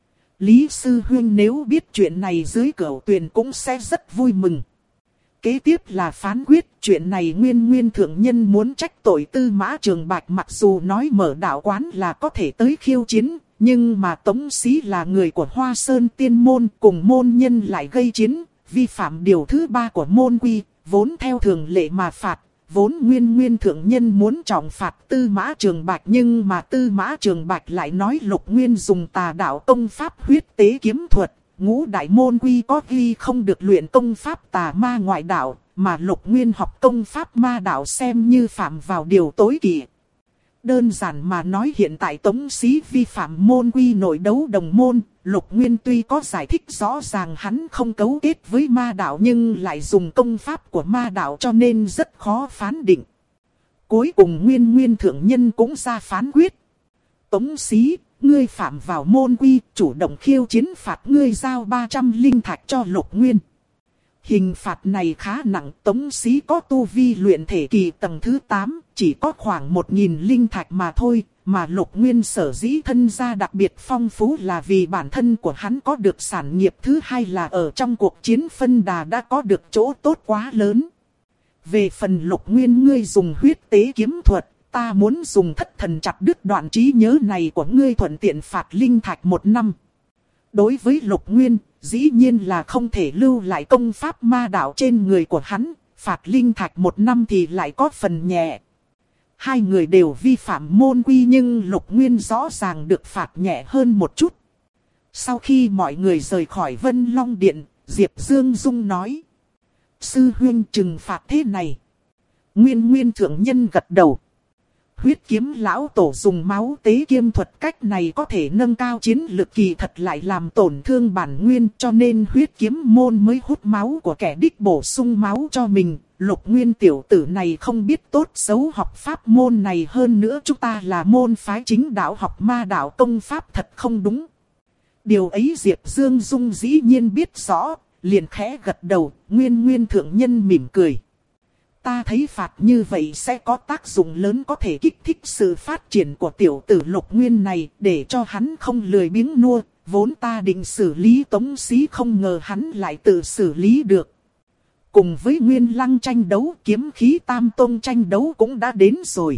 Lý Sư Huynh nếu biết chuyện này dưới Cửu Tuyền cũng sẽ rất vui mừng. Kế tiếp là phán quyết, chuyện này Nguyên thượng nhân muốn trách tội Tư Mã Trường Bạch, mặc dù nói mở đạo quán là có thể tới khiêu chiến, nhưng mà Tống Xí là người của Hoa Sơn Tiên Môn, cùng môn nhân lại gây chiến, vi phạm điều thứ 3 của môn quy, vốn theo thường lệ mà phạt. Vốn Nguyên thượng nhân muốn trọng phạt Tư Mã Trường Bạch, nhưng mà Tư Mã Trường Bạch lại nói Lục Nguyên dùng tà đạo công pháp huyết tế kiếm thuật. Ngũ đại môn quy có ghi không được luyện công pháp tà ma ngoại đạo, mà Lục Nguyên học công pháp ma đạo xem như phạm vào điều tối kỵ. Đơn giản mà nói, hiện tại Tống Xí vi phạm môn quy nội đấu đồng môn. Lục Nguyên tuy có giải thích rõ ràng hắn không cấu kết với ma đạo nhưng lại dùng công pháp của ma đạo, cho nên rất khó phán định. Cuối cùng Nguyên thượng nhân cũng ra phán quyết. Tống Xí, ngươi phạm vào môn quy, chủ động khiêu chiến, phạt ngươi giao 300 linh thạch cho Lục Nguyên. Hình phạt này khá nặng, Tống Xí có tu vi luyện thể kỳ tầng thứ 8, chỉ có khoảng 1000 linh thạch mà thôi, mà Lục Nguyên sở dĩ thân gia đặc biệt phong phú là vì bản thân của hắn có được sản nghiệp, thứ hai là ở trong cuộc chiến phân đà đã có được chỗ tốt quá lớn. Về phần Lục Nguyên, ngươi dùng huyết tế kiếm thuật, ta muốn dùng thất thần chặt đứt đoạn trí nhớ này của ngươi, thuận tiện phạt linh thạch 1 năm. Đối với Lục Nguyên, dĩ nhiên là không thể lưu lại công pháp ma đạo trên người của hắn, phạt linh thạch 1 năm thì lại có phần nhẹ. Hai người đều vi phạm môn quy nhưng Lục Nguyên rõ ràng được phạt nhẹ hơn một chút. Sau khi mọi người rời khỏi Vân Long Điện, Diệp Dương Dung nói. Sư huynh trừng phạt thế này. Nguyên thượng nhân gật đầu. Huyết kiếm lão tổ dùng máu tế kiêm thuật, cách này có thể nâng cao chiến lực, kỳ thật lại làm tổn thương bản nguyên, cho nên huyết kiếm môn mới hút máu của kẻ địch bổ sung máu cho mình. Lục Nguyên tiểu tử này không biết tốt xấu học pháp môn này, hơn nữa chúng ta là môn phái chính đạo, học ma đạo công pháp thật không đúng. Điều ấy Diệp Dương Dung dĩ nhiên biết rõ, liền khẽ gật đầu. Nguyên thượng nhân mỉm cười. Ta thấy phạt như vậy sẽ có tác dụng lớn, có thể kích thích sự phát triển của tiểu tử Lục Nguyên này, để cho hắn không lười biếng nua. Vốn ta định xử lý Tống Xí, không ngờ hắn lại tự xử lý được. Cùng với Nguyên Lăng tranh đấu, kiếm khí Tam Tông tranh đấu cũng đã đến rồi.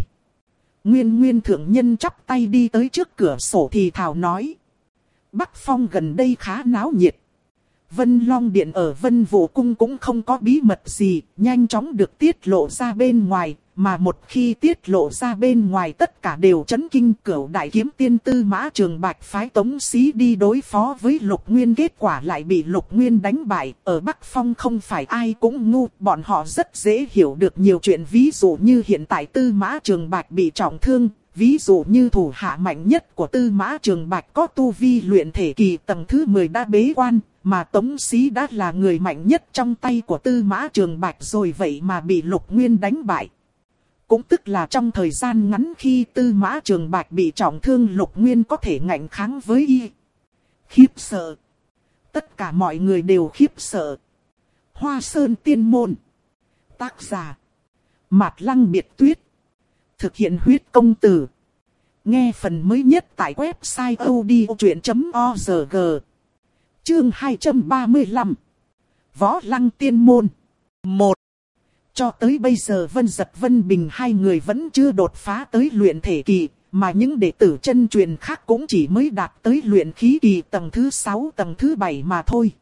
Nguyên thượng nhân chắp tay đi tới trước cửa sổ thì thào nói. Bắc Phong gần đây khá náo nhiệt. Vân Long Điện ở Vân Vũ Cung cũng không có bí mật gì, nhanh chóng được tiết lộ ra bên ngoài, mà một khi tiết lộ ra bên ngoài tất cả đều chấn kinh. Cửu đại kiếm tiên Tư Mã Trường Bạch phái Tống Xí đi đối phó với Lục Nguyên, kết quả lại bị Lục Nguyên đánh bại. Ở Bắc Phong không phải ai cũng ngu, bọn họ rất dễ hiểu được nhiều chuyện, ví dụ như hiện tại Tư Mã Trường Bạch bị trọng thương. Ví dụ như thủ hạ mạnh nhất của Tư Mã Trường Bạch có tu vi luyện thể kỳ tầng thứ 10 đã bế quan, mà Tống Xí đã là người mạnh nhất trong tay của Tư Mã Trường Bạch rồi, vậy mà bị Lục Nguyên đánh bại. Cũng tức là trong thời gian ngắn khi Tư Mã Trường Bạch bị trọng thương, Lục Nguyên có thể ngạnh kháng với y. Khiếp sợ. Tất cả mọi người đều khiếp sợ. Hoa Sơn Tiên Môn. Tác giả Mạt Lăng Biệt Tuyết. Thực hiện huyết công từ. Nghe phần mới nhất tại website odchuyện.org. Chương 235. Võ Lăng Tiên Môn 1. Cho tới bây giờ Vân Dật Vân Bình hai người vẫn chưa đột phá tới luyện thể kỳ, mà những đệ tử chân truyền khác cũng chỉ mới đạt tới luyện khí kỳ tầng thứ 6, tầng thứ 7 mà thôi.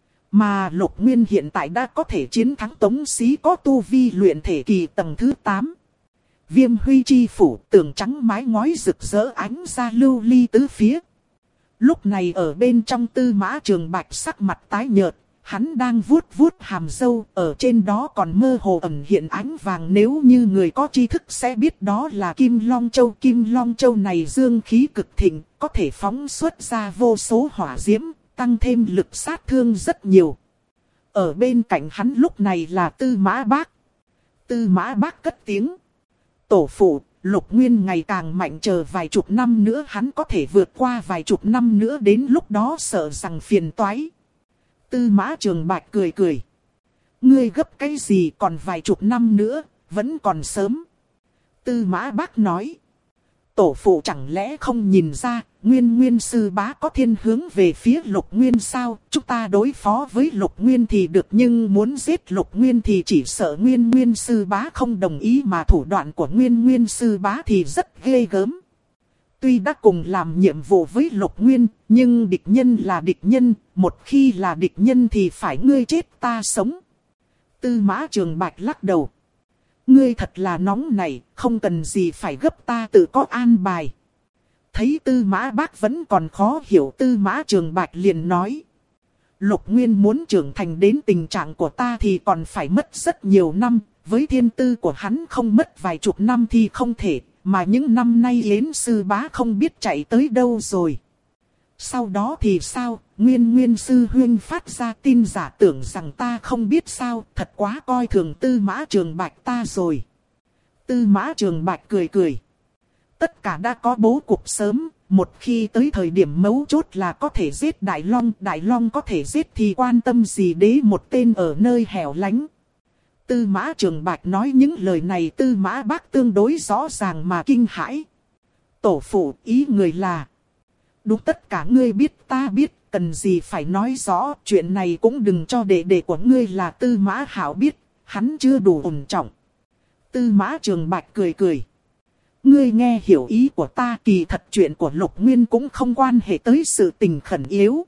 Mà Lục Nguyên hiện tại đã có thể chiến thắng Tống Xí có tu vi luyện thể kỳ tầng thứ 8. Viêm huy chi phủ, tường trắng mái ngói rực rỡ ánh ra lưu ly tứ phía. Lúc này ở bên trong Tư Mã Trường Bạch sắc mặt tái nhợt, hắn đang vuốt hàm râu, ở trên đó còn mơ hồ ẩn hiện ánh vàng, nếu như người có tri thức sẽ biết đó là Kim Long Châu. Kim Long Châu này dương khí cực thịnh, có thể phóng xuất ra vô số hỏa diễm, tăng thêm lực sát thương rất nhiều. Ở bên cạnh hắn lúc này là Tư Mã Bác. Tư Mã Bác cất tiếng. Tổ phụ, Lục Nguyên ngày càng mạnh, chờ vài chục năm nữa hắn có thể vượt qua vài chục năm nữa, đến lúc đó sợ rằng phiền toái. Tư Mã Trường Bạch cười cười. Ngươi gấp cái gì, còn vài chục năm nữa, vẫn còn sớm. Tư Mã Bác nói. Tổ phụ chẳng lẽ không nhìn ra, Nguyên sư bá có thiên hướng về phía Lục Nguyên sao? Chúng ta đối phó với Lục Nguyên thì được, nhưng muốn giết Lục Nguyên thì chỉ sợ Nguyên sư bá không đồng ý, mà thủ đoạn của Nguyên sư bá thì rất ghê gớm. Tuy đã cùng làm nhiệm vụ với Lục Nguyên, nhưng địch nhân là địch nhân, một khi là địch nhân thì phải ngươi chết ta sống. Tư Mã Trường Bạch lắc đầu. Ngươi thật là nóng này, không cần gì phải gấp, ta tự có an bài. Thấy Tư Mã Bác vẫn còn khó hiểu, Tư Mã Trường Bạch liền nói. Lục Nguyên muốn trưởng thành đến tình trạng của ta thì còn phải mất rất nhiều năm, với thiên tư của hắn không mất vài chục năm thì không thể, mà những năm nay Yến sư bá không biết chạy tới đâu rồi. Sau đó thì sao? Nguyên sư huynh phát ra tin giả, tưởng rằng ta không biết sao, thật quá coi thường Tư Mã Trường Bạch ta rồi. Tư Mã Trường Bạch cười cười. Tất cả đã có bố cục sớm, một khi tới thời điểm mấu chốt là có thể giết Đại Long có thể giết thì quan tâm gì đế một tên ở nơi hẻo lánh. Tư Mã Trường Bạch nói những lời này, Tư Mã Bác tương đối rõ ràng mà kinh hãi. Tổ phụ, ý người là... Đúng, tất cả ngươi biết ta biết, cần gì phải nói rõ, chuyện này cũng đừng cho đệ đệ của ngươi là Tư Mã Hạo biết, hắn chưa đủ ổn trọng. Tư Mã Trường Bạch cười cười. Ngươi nghe hiểu ý của ta, kỳ thật chuyện của Lục Nguyên cũng không quan hệ tới sự tình khẩn yếu.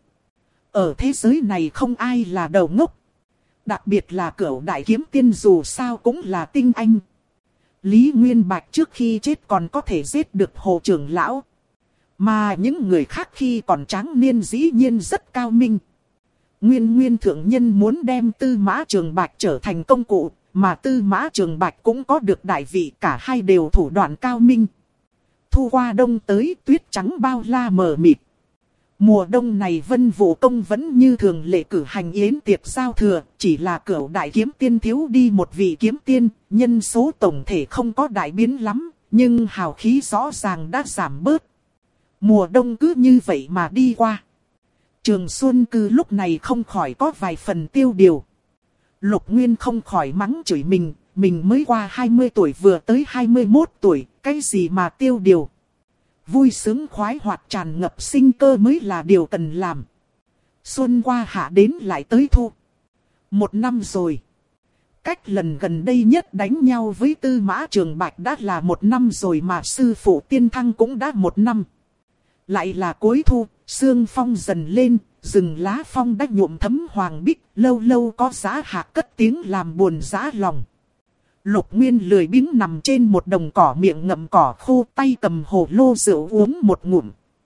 Ở thế giới này không ai là đầu ngốc. Đặc biệt là Cửu đại kiếm tiên dù sao cũng là tinh anh. Lý Nguyên Bạch trước khi chết còn có thể giết được Hồ trưởng lão. Mà những người khác khi còn tráng niên dĩ nhiên rất cao minh. Nguyên thượng nhân muốn đem Tư Mã Trường Bạch trở thành công cụ, mà Tư Mã Trường Bạch cũng có được đại vị, cả hai đều thủ đoạn cao minh. Thu qua đông tới, tuyết trắng bao la mờ mịt. Mùa đông này Vân Vũ Công vẫn như thường lệ cử hành yến tiệc giao thừa, chỉ là Cửu đại kiếm tiên thiếu đi một vị kiếm tiên, nhân số tổng thể không có đại biến lắm, nhưng hào khí rõ ràng đã giảm bớt. Mùa đông cứ như vậy mà đi qua. Trường Xuân Cư lúc này không khỏi có vài phần tiêu điều. Lục Nguyên không khỏi mắng chửi mình mới qua 20 tuổi vừa tới 21 tuổi, cái gì mà tiêu điều. Vui sướng khoái hoạt tràn ngập sinh cơ mới là điều cần làm. Xuân qua hạ đến lại tới thu. 1 năm rồi. Cách lần gần đây nhất đánh nhau với Tư Mã Trường Bạch đã là 1 năm rồi, mà sư phụ Tiên Thăng cũng đã 1 năm. Lại là cuối thu, sương phong dần lên, rừng lá phong đã nhuộm thấm hoàng bích, lâu lâu có giá hạc cất tiếng làm buồn giá lòng. Lục Nguyên lười biếng nằm trên một đồng cỏ, miệng ngậm cỏ khô, tay cầm hồ lô rượu uống một ngụm.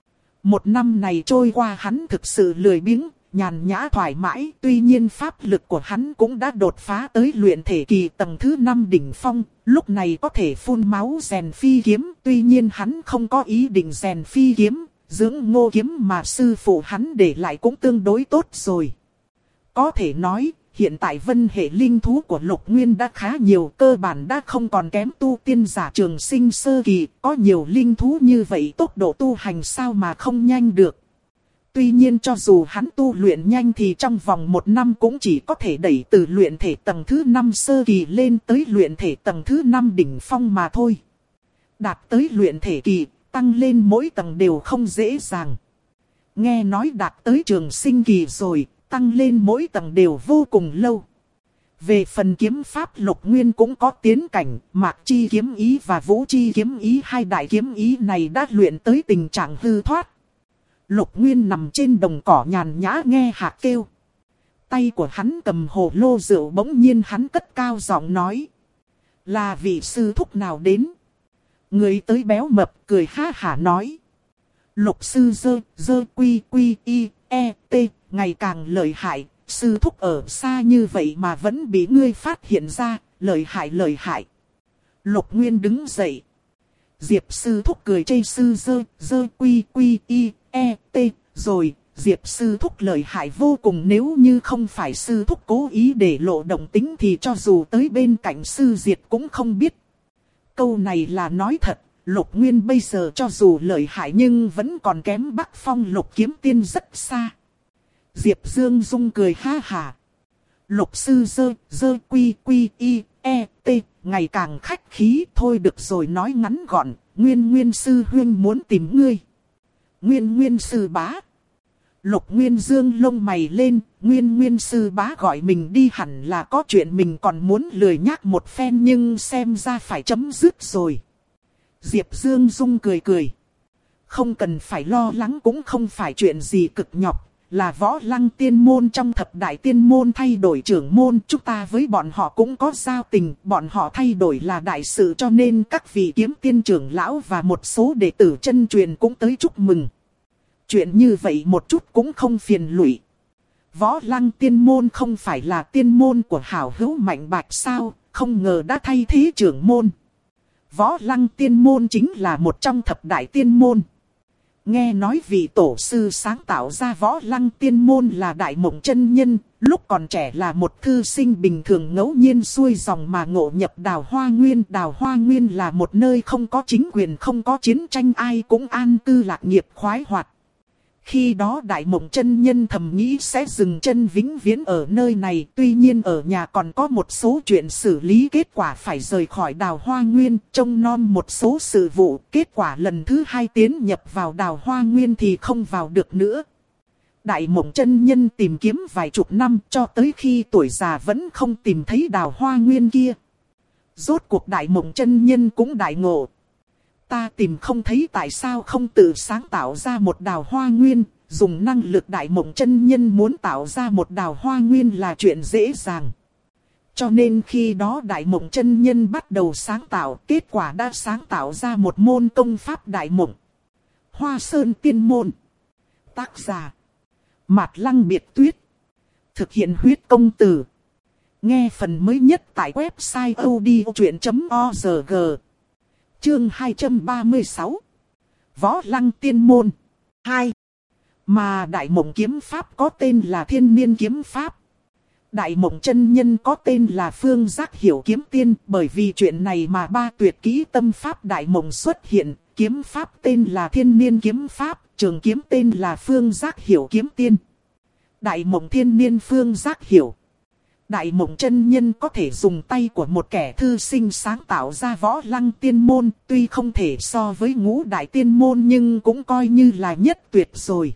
1 năm này trôi qua hắn thực sự lười biếng, nhàn nhã thoải mái. Tuy nhiên pháp lực của hắn cũng đã đột phá tới luyện thể kỳ tầng thứ 5 đỉnh phong, lúc này có thể phun máu rèn phi kiếm. Tuy nhiên hắn không có ý định rèn phi kiếm, dưỡng ngô kiếm mà sư phụ hắn để lại cũng tương đối tốt rồi. Có thể nói, hiện tại vân hệ linh thú của Lục Nguyên đã khá nhiều, cơ bản đã không còn kém tu tiên giả trường sinh sơ kỳ. Có nhiều linh thú như vậy, tốc độ tu hành sao mà không nhanh được. Tuy nhiên cho dù hắn tu luyện nhanh thì trong vòng 1 năm cũng chỉ có thể đẩy từ luyện thể tầng thứ 5 sơ kỳ lên tới luyện thể tầng thứ 5 đỉnh phong mà thôi. Đạt tới luyện thể kỳ, tăng lên mỗi tầng đều không dễ dàng. Nghe nói đạt tới trường sinh kỳ rồi, tăng lên mỗi tầng đều vô cùng lâu. Về phần kiếm pháp, Lục Nguyên cũng có tiến cảnh, Mạc Chi kiếm ý và Vũ Chi kiếm ý, 2 đại kiếm ý này đã luyện tới tình trạng hư thoát. Lục Nguyên nằm trên đồng cỏ nhàn nhã nghe hạc kêu. Tay của hắn cầm hồ lô rượu, bỗng nhiên hắn cất cao giọng nói: là vị sư thúc nào đến? Người tới béo mập cười ha hả nói: Lục sư dơ quy y e t, ngày càng lợi hại. Sư thúc ở xa như vậy mà vẫn bị ngươi phát hiện ra, lợi hại. Lục Nguyên đứng dậy. Diệp sư thúc cười chê sư dơ quy y e t rồi. Diệp sư thúc lợi hại vô cùng, nếu như không phải sư thúc cố ý để lộ động tính thì cho dù tới bên cạnh sư Diệt cũng không biết. Câu này là nói thật. Lục Nguyên bây giờ cho dù lợi hại nhưng vẫn còn kém Bắc Phong Lục kiếm tiên rất xa. Diệp Dương Dung cười ha hả. Lục sư dơ quy y e t, ngày càng khách khí. Thôi được rồi, nói ngắn gọn, Nguyên sư huynh muốn tìm ngươi. Nguyên sư bá. Lục Nguyên dương lông mày lên, Nguyên sư bá gọi mình đi hẳn là có chuyện mình còn muốn lười nhác một phen, nhưng xem ra phải chấm dứt rồi. Diệp Dương Dung cười. Không cần phải lo lắng, cũng không phải chuyện gì cực nhọc. Là Võ Lăng tiên môn trong thập đại tiên môn thay đổi trưởng môn, chúng ta với bọn họ cũng có giao tình, bọn họ thay đổi là đại sự, cho nên các vị kiếm tiên trưởng lão và một số đệ tử chân truyền cũng tới chúc mừng. Chuyện như vậy một chút cũng không phiền lụy. Võ Lăng tiên môn không phải là tiên môn của hảo hữu Mạnh Bạch sao, không ngờ đã thay thế trưởng môn. Võ Lăng tiên môn chính là một trong thập đại tiên môn. Nghe nói vị tổ sư sáng tạo ra Võ Lăng tiên môn là Đại Mộng chân nhân, lúc còn trẻ là một thư sinh bình thường ngẫu nhiên xuôi dòng mà ngộ nhập Đào Hoa Nguyên. Đào Hoa Nguyên là một nơi không có chính quyền, không có chiến tranh, ai cũng an cư lạc nghiệp khoái hoạt. Khi đó Đại Mộng chân nhân thầm nghĩ sẽ dừng chân vĩnh viễn ở nơi này, tuy nhiên ở nhà còn có một số chuyện xử lý, kết quả phải rời khỏi Đào Hoa Nguyên, trông nom một số sự vụ, kết quả lần thứ 2 tiến nhập vào Đào Hoa Nguyên thì không vào được nữa. Đại Mộng chân nhân tìm kiếm vài chục năm, cho tới khi tuổi già vẫn không tìm thấy Đào Hoa Nguyên kia. Rốt cuộc Đại Mộng chân nhân cũng đại ngộ. Ta tìm không thấy, tại sao không tự sáng tạo ra một Đào Hoa Nguyên, dùng năng lực Đại Mộng chân nhân muốn tạo ra một Đào Hoa Nguyên là chuyện dễ dàng. Cho nên khi đó Đại Mộng chân nhân bắt đầu sáng tạo, kết quả đã sáng tạo ra một môn công pháp Đại Mộng. Hoa Sơn Tiên Môn. Tác giả Mạt Lăng Biệt Tuyết. Thực hiện huyết công từ. Nghe phần mới nhất tại website odchuyện.org. Chương 236. Võ Lăng Tiên Môn 2. Mà Đại Mộng kiếm pháp có tên là Thiên Niên kiếm pháp. Đại Mộng chân nhân có tên là Phương Giác Hiểu kiếm tiên, bởi vì chuyện này mà ba tuyệt kỹ tâm pháp Đại Mộng xuất hiện, kiếm pháp tên là Thiên Niên kiếm pháp, trường kiếm tên là Phương Giác Hiểu kiếm tiên. Đại Mộng Thiên Niên Phương Giác Hiểu. Đại Mộng chân nhân có thể dùng tay của một kẻ thư sinh sáng tạo ra Võ Lăng Tiên Môn, tuy không thể so với Ngũ Đại Tiên Môn nhưng cũng coi như là nhất tuyệt rồi.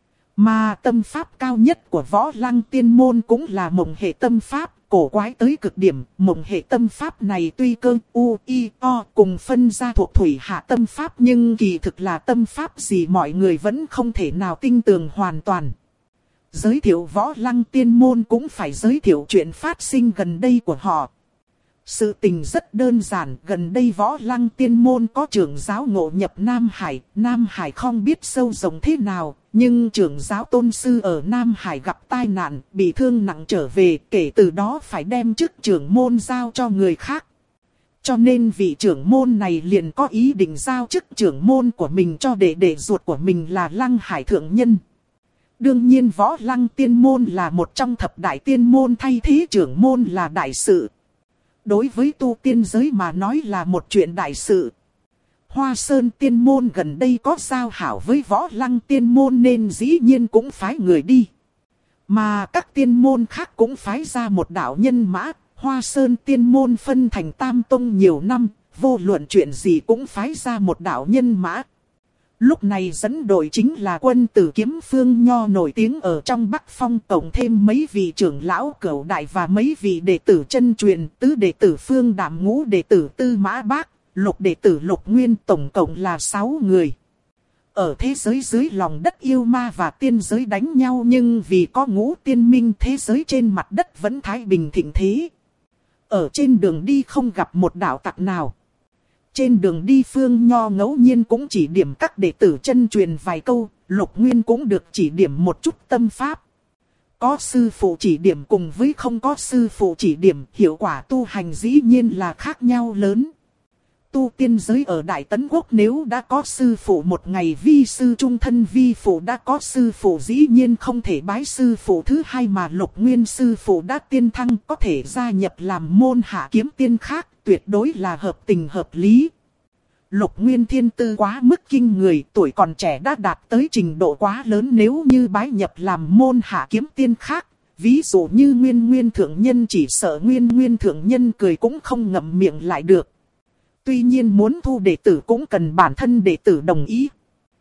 Mà tâm pháp cao nhất của Võ Lăng Tiên Môn cũng là Mộng hệ tâm pháp, cổ quái tới cực điểm. Mộng hệ tâm pháp này tuy cơ u, i, o cùng phân ra thuộc thủy hạ tâm pháp, nhưng kỳ thực là tâm pháp gì mọi người vẫn không thể nào tin tưởng hoàn toàn. Giới thiệu Võ Lăng Tiên Môn cũng phải giới thiệu chuyện phát sinh gần đây của họ. Sự tình rất đơn giản, gần đây Võ Lăng Tiên Môn có trưởng giáo ngộ nhập Nam Hải. Nam Hải không biết sâu rộng thế nào, nhưng trưởng giáo tôn sư ở Nam Hải gặp tai nạn, bị thương nặng trở về, kể từ đó phải đem chức trưởng môn giao cho người khác. Cho nên vị trưởng môn này liền có ý định giao chức trưởng môn của mình cho đệ ruột của mình là Lăng Hải Thượng Nhân. Đương nhiên Võ Lăng Tiên Môn là một trong thập đại tiên môn, thay thế trưởng môn là đại sự. Đối với tu tiên giới mà nói là một chuyện đại sự. Hoa Sơn Tiên Môn gần đây có giao hảo với Võ Lăng Tiên Môn nên dĩ nhiên cũng phái người đi. Mà các tiên môn khác cũng phái ra một đạo nhân mã. Hoa Sơn Tiên Môn phân thành tam tông nhiều năm, vô luận chuyện gì cũng phái ra một đạo nhân mã. Lúc này dẫn đội chính là Quân Tử Kiếm Phương Nho nổi tiếng ở trong Bắc Phong, cộng thêm mấy vị trưởng lão Cửu Đại và mấy vị đệ tử chân truyền, tứ đệ tử Phương Đạm, ngũ đệ tử Tư Mã Bác, lục đệ tử Lục Nguyên, tổng cộng là 6 người. Ở thế giới dưới lòng đất yêu ma và tiên giới đánh nhau, nhưng vì có Ngũ Tiên Minh thế giới trên mặt đất vẫn thái bình thịnh thế. Ở trên đường đi không gặp một đạo tặc nào. Trên đường đi Phương Nho ngẫu nhiên cũng chỉ điểm các đệ tử chân truyền vài câu, Lục Nguyên cũng được chỉ điểm một chút tâm pháp. Có sư phụ chỉ điểm cùng với không có sư phụ chỉ điểm, hiệu quả tu hành dĩ nhiên là khác nhau lớn. Tu tiên giới ở Đại Tấn Quốc nếu đã có sư phụ một ngày vi sư trung thân, vi phụ đã có sư phụ dĩ nhiên không thể bái sư phụ thứ hai, mà Lục Nguyên sư phụ đã tiên thăng có thể gia nhập làm môn hạ kiếm tiên khác, tuyệt đối là hợp tình hợp lý. Lục Nguyên thiên tư quá mức kinh người, tuổi còn trẻ đã đạt tới trình độ quá lớn, nếu như bái nhập làm môn hạ kiếm tiên khác. Ví dụ như Nguyên Thượng Nhân, chỉ sợ Nguyên Thượng Nhân cười cũng không ngậm miệng lại được. Tuy nhiên muốn thu đệ tử cũng cần bản thân đệ tử đồng ý.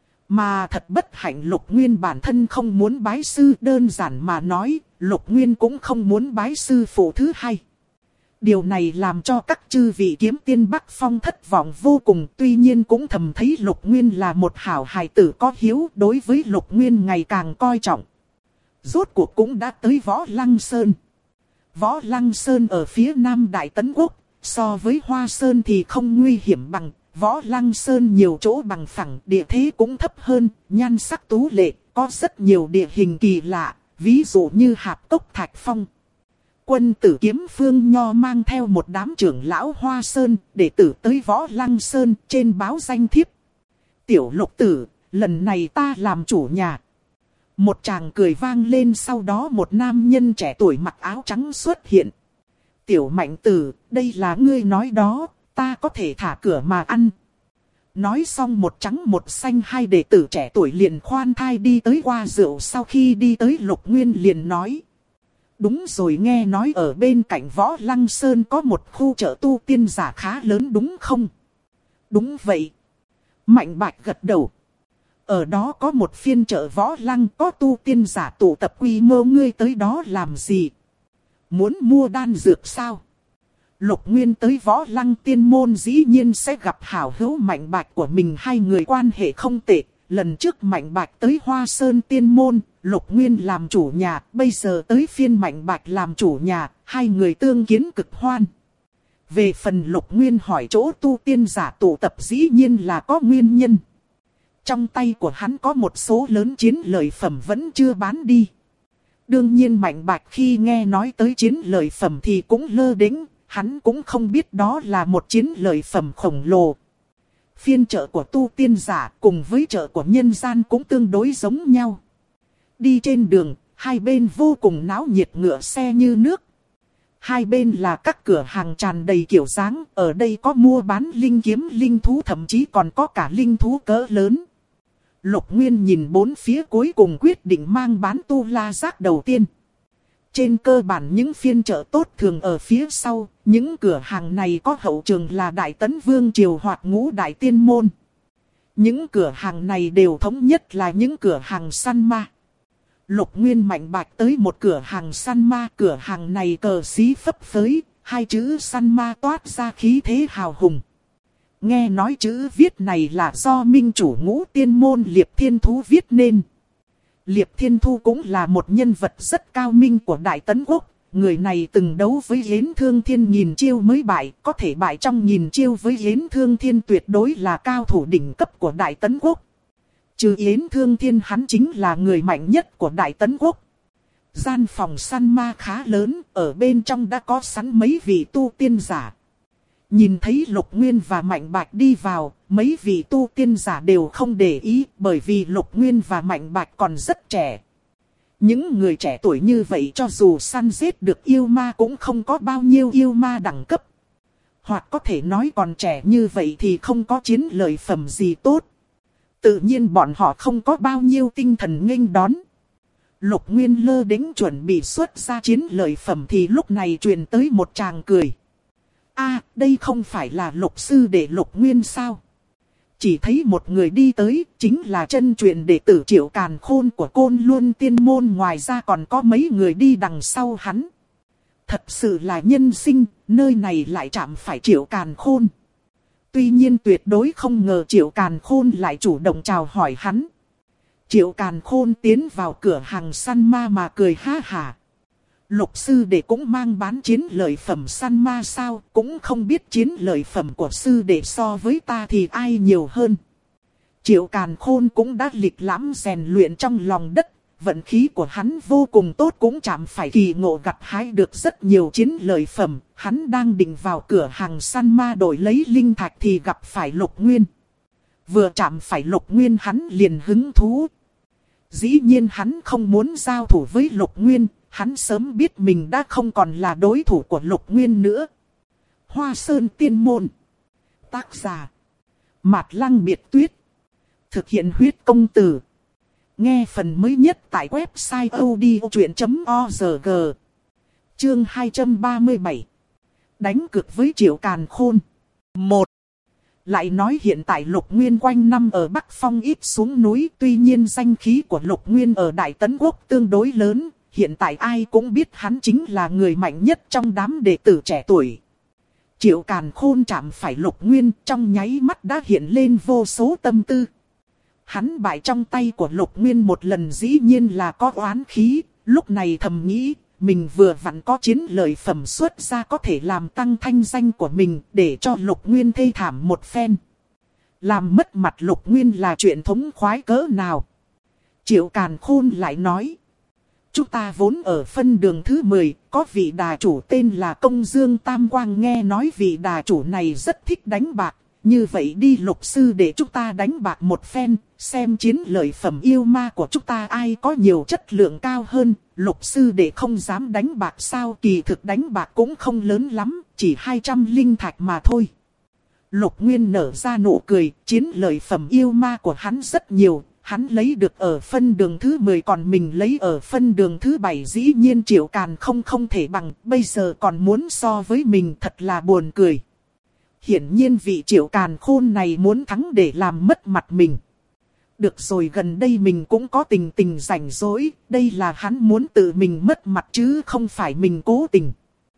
Mà thật bất hạnh Lục Nguyên bản thân không muốn bái sư, đơn giản mà nói, Lục Nguyên cũng không muốn bái sư phụ thứ hai. Điều này làm cho các chư vị kiếm tiên Bắc Phong thất vọng vô cùng, tuy nhiên cũng thầm thấy Lục Nguyên là một hảo hài tử có hiếu, đối với Lục Nguyên ngày càng coi trọng. Rốt cuộc cũng đã tới Võ Lăng Sơn. Võ Lăng Sơn ở phía nam Đại Tấn Quốc, so với Hoa Sơn thì không nguy hiểm bằng. Võ Lăng Sơn nhiều chỗ bằng phẳng, địa thế cũng thấp hơn, nhan sắc tú lệ, có rất nhiều địa hình kỳ lạ, ví dụ như Hạp Cốc Thạch Phong. Quân Tử Kiếm Phương Nho mang theo một đám trưởng lão Hoa Sơn, đệ tử tới Võ Lăng Sơn, trên báo danh thiếp. Tiểu Lục tử, lần này ta làm chủ nhà. Một chàng cười vang lên, sau đó một nam nhân trẻ tuổi mặc áo trắng xuất hiện. Tiểu Mạnh tử, đây là ngươi nói đó, ta có thể thả cửa mà ăn. Nói xong một trắng một xanh hai đệ tử trẻ tuổi liền khoan thai đi tới qua rượu, sau khi đi tới Lục Nguyên liền nói. Đúng rồi, nghe nói ở bên cạnh Võ Lăng Sơn có một khu chợ tu tiên giả khá lớn đúng không? Đúng vậy. Mạnh Bạch gật đầu. Ở đó có một phiên chợ Võ Lăng, có tu tiên giả tụ tập quy mô, ngươi tới đó làm gì? Muốn mua đan dược sao? Lục Nguyên tới Võ Lăng Tiên Môn dĩ nhiên sẽ gặp hảo hữu Mạnh Bạch của mình, hai người quan hệ không tệ. lần trước Mạnh Bạch tới Hoa Sơn Tiên Môn, Lục Nguyên làm chủ nhà, bây giờ tới phiên Mạnh Bạch làm chủ nhà, hai người tương kiến cực hoan. Về phần Lục Nguyên hỏi chỗ tu tiên giả tụ tập dĩ nhiên là có nguyên nhân. Trong tay của hắn có một số lớn chiến lợi phẩm vẫn chưa bán đi. Đương nhiên Mạnh Bạch khi nghe nói tới chiến lợi phẩm thì cũng lơ đễnh, hắn cũng không biết đó là một chiến lợi phẩm khổng lồ. Phiên chợ của tu tiên giả cùng với chợ của nhân gian cũng tương đối giống nhau. Đi trên đường, hai bên vô cùng náo nhiệt, ngựa xe như nước. Hai bên là các cửa hàng tràn đầy kiểu dáng, ở đây có mua bán linh kiếm, linh thú, thậm chí còn có cả linh thú cỡ lớn. Lục Nguyên nhìn bốn phía cuối cùng quyết định mang bán tu la giác đầu tiên. Trên cơ bản những phiên chợ tốt thường ở phía sau, những cửa hàng này có hậu trường là Đại Tấn Vương Triều hoặc Ngũ Đại Tiên Môn. Những cửa hàng này đều thống nhất là những cửa hàng săn ma. Lục Nguyên Mạnh Bạch tới một cửa hàng săn ma, cửa hàng này cờ xí phấp phới, hai chữ săn ma toát ra khí thế hào hùng. Nghe nói chữ viết này là do minh chủ Ngũ Tiên Môn Liệp Thiên Thú viết nên. Liệp Thiên Thu cũng là một nhân vật rất cao minh của Đại Tấn Quốc. Người này từng đấu với Yến Thương Thiên nghìn chiêu mới bại, có thể bại trong nghìn chiêu với Yến Thương Thiên tuyệt đối là cao thủ đỉnh cấp của Đại Tấn Quốc. Trừ Yến Thương Thiên hắn chính là người mạnh nhất của Đại Tấn Quốc. Gian phòng săn ma khá lớn, ở bên trong đã có sẵn mấy vị tu tiên giả. Nhìn thấy Lục Nguyên và Mạnh Bạch đi vào, mấy vị tu tiên giả đều không để ý, bởi vì Lục Nguyên và Mạnh Bạch còn rất trẻ. Những người trẻ tuổi như vậy cho dù săn giết được yêu ma cũng không có bao nhiêu yêu ma đẳng cấp. Hoặc có thể nói còn trẻ như vậy thì không có chiến lợi phẩm gì tốt. Tự nhiên bọn họ không có bao nhiêu tinh thần nghênh đón. Lục Nguyên lơ đễnh chuẩn bị xuất ra chiến lợi phẩm thì lúc này truyền tới một tràng cười. Đây không phải là Lục sư đệ Lục Nguyên sao? Chỉ thấy một người đi tới, chính là chân truyền đệ tử Triệu Càn Khôn của Côn Luân Tiên Môn, ngoài ra còn có mấy người đi đằng sau hắn. Thật sự là nhân sinh, nơi này lại chạm phải Triệu Càn Khôn. Tuy nhiên tuyệt đối không ngờ Triệu Càn Khôn lại chủ động chào hỏi hắn. Triệu Càn Khôn tiến vào cửa hàng săn ma mà cười ha hả. Lục sư đệ cũng mang bán chiến lợi phẩm săn ma sao, cũng không biết chiến lợi phẩm của sư đệ so với ta thì ai nhiều hơn. Triệu Càn Khôn cũng đã lịch lãm rèn luyện trong lòng đất, vận khí của hắn vô cùng tốt, cũng chạm phải kỳ ngộ gặt hái được rất nhiều chiến lợi phẩm. Hắn đang định vào cửa hàng săn ma đổi lấy linh thạch thì gặp phải Lục Nguyên. Vừa chạm phải Lục Nguyên hắn liền hứng thú. Dĩ nhiên hắn không muốn giao thủ với Lục Nguyên. Hắn sớm biết mình đã không còn là đối thủ của Lục Nguyên nữa. Hoa Sơn Tiên Môn. Tác giả Mạt Lăng Biệt Tuyết. Thực hiện huyết công từ. Nghe phần mới nhất tại website odchuyện.org. Chương 237. Đánh cược với Triệu Càn Khôn. 1. Lại nói hiện tại Lục Nguyên quanh năm ở Bắc Phong ít xuống núi. Tuy nhiên danh khí của Lục Nguyên ở Đại Tấn Quốc tương đối lớn. Hiện tại ai cũng biết hắn chính là người mạnh nhất trong đám đệ tử trẻ tuổi. Triệu Càn Khôn chạm phải Lục Nguyên, trong nháy mắt đã hiện lên vô số tâm tư. Hắn bại trong tay của Lục Nguyên một lần dĩ nhiên là có oán khí. Lúc này thầm nghĩ, mình vừa vặn có chiến lợi phẩm xuất ra có thể làm tăng thanh danh của mình để cho Lục Nguyên thê thảm một phen. Làm mất mặt Lục Nguyên là chuyện thống khoái cỡ nào. Triệu Càn Khôn lại nói. Chúng ta vốn ở phân đường thứ 10, có vị đà chủ tên là Công Dương Tam Quang, nghe nói vị đà chủ này rất thích đánh bạc. Như vậy đi Lục sư để chúng ta đánh bạc một phen, xem chiến lợi phẩm yêu ma của chúng ta ai có nhiều chất lượng cao hơn. Lục sư để không dám đánh bạc sao? Kỳ thực đánh bạc cũng không lớn lắm, chỉ 200 linh thạch mà thôi. Lục Nguyên nở ra nụ cười, chiến lợi phẩm yêu ma của hắn rất nhiều. Hắn lấy được ở phân đường thứ 10 còn mình lấy ở phân đường thứ 7, dĩ nhiên Triệu Càn không thể bằng, bây giờ còn muốn so với mình thật là buồn cười. Hiển nhiên vị Triệu Càn Khôn này muốn thắng để làm mất mặt mình. Được rồi, gần đây mình cũng có tình rảnh rỗi, đây là hắn muốn tự mình mất mặt chứ không phải mình cố tình.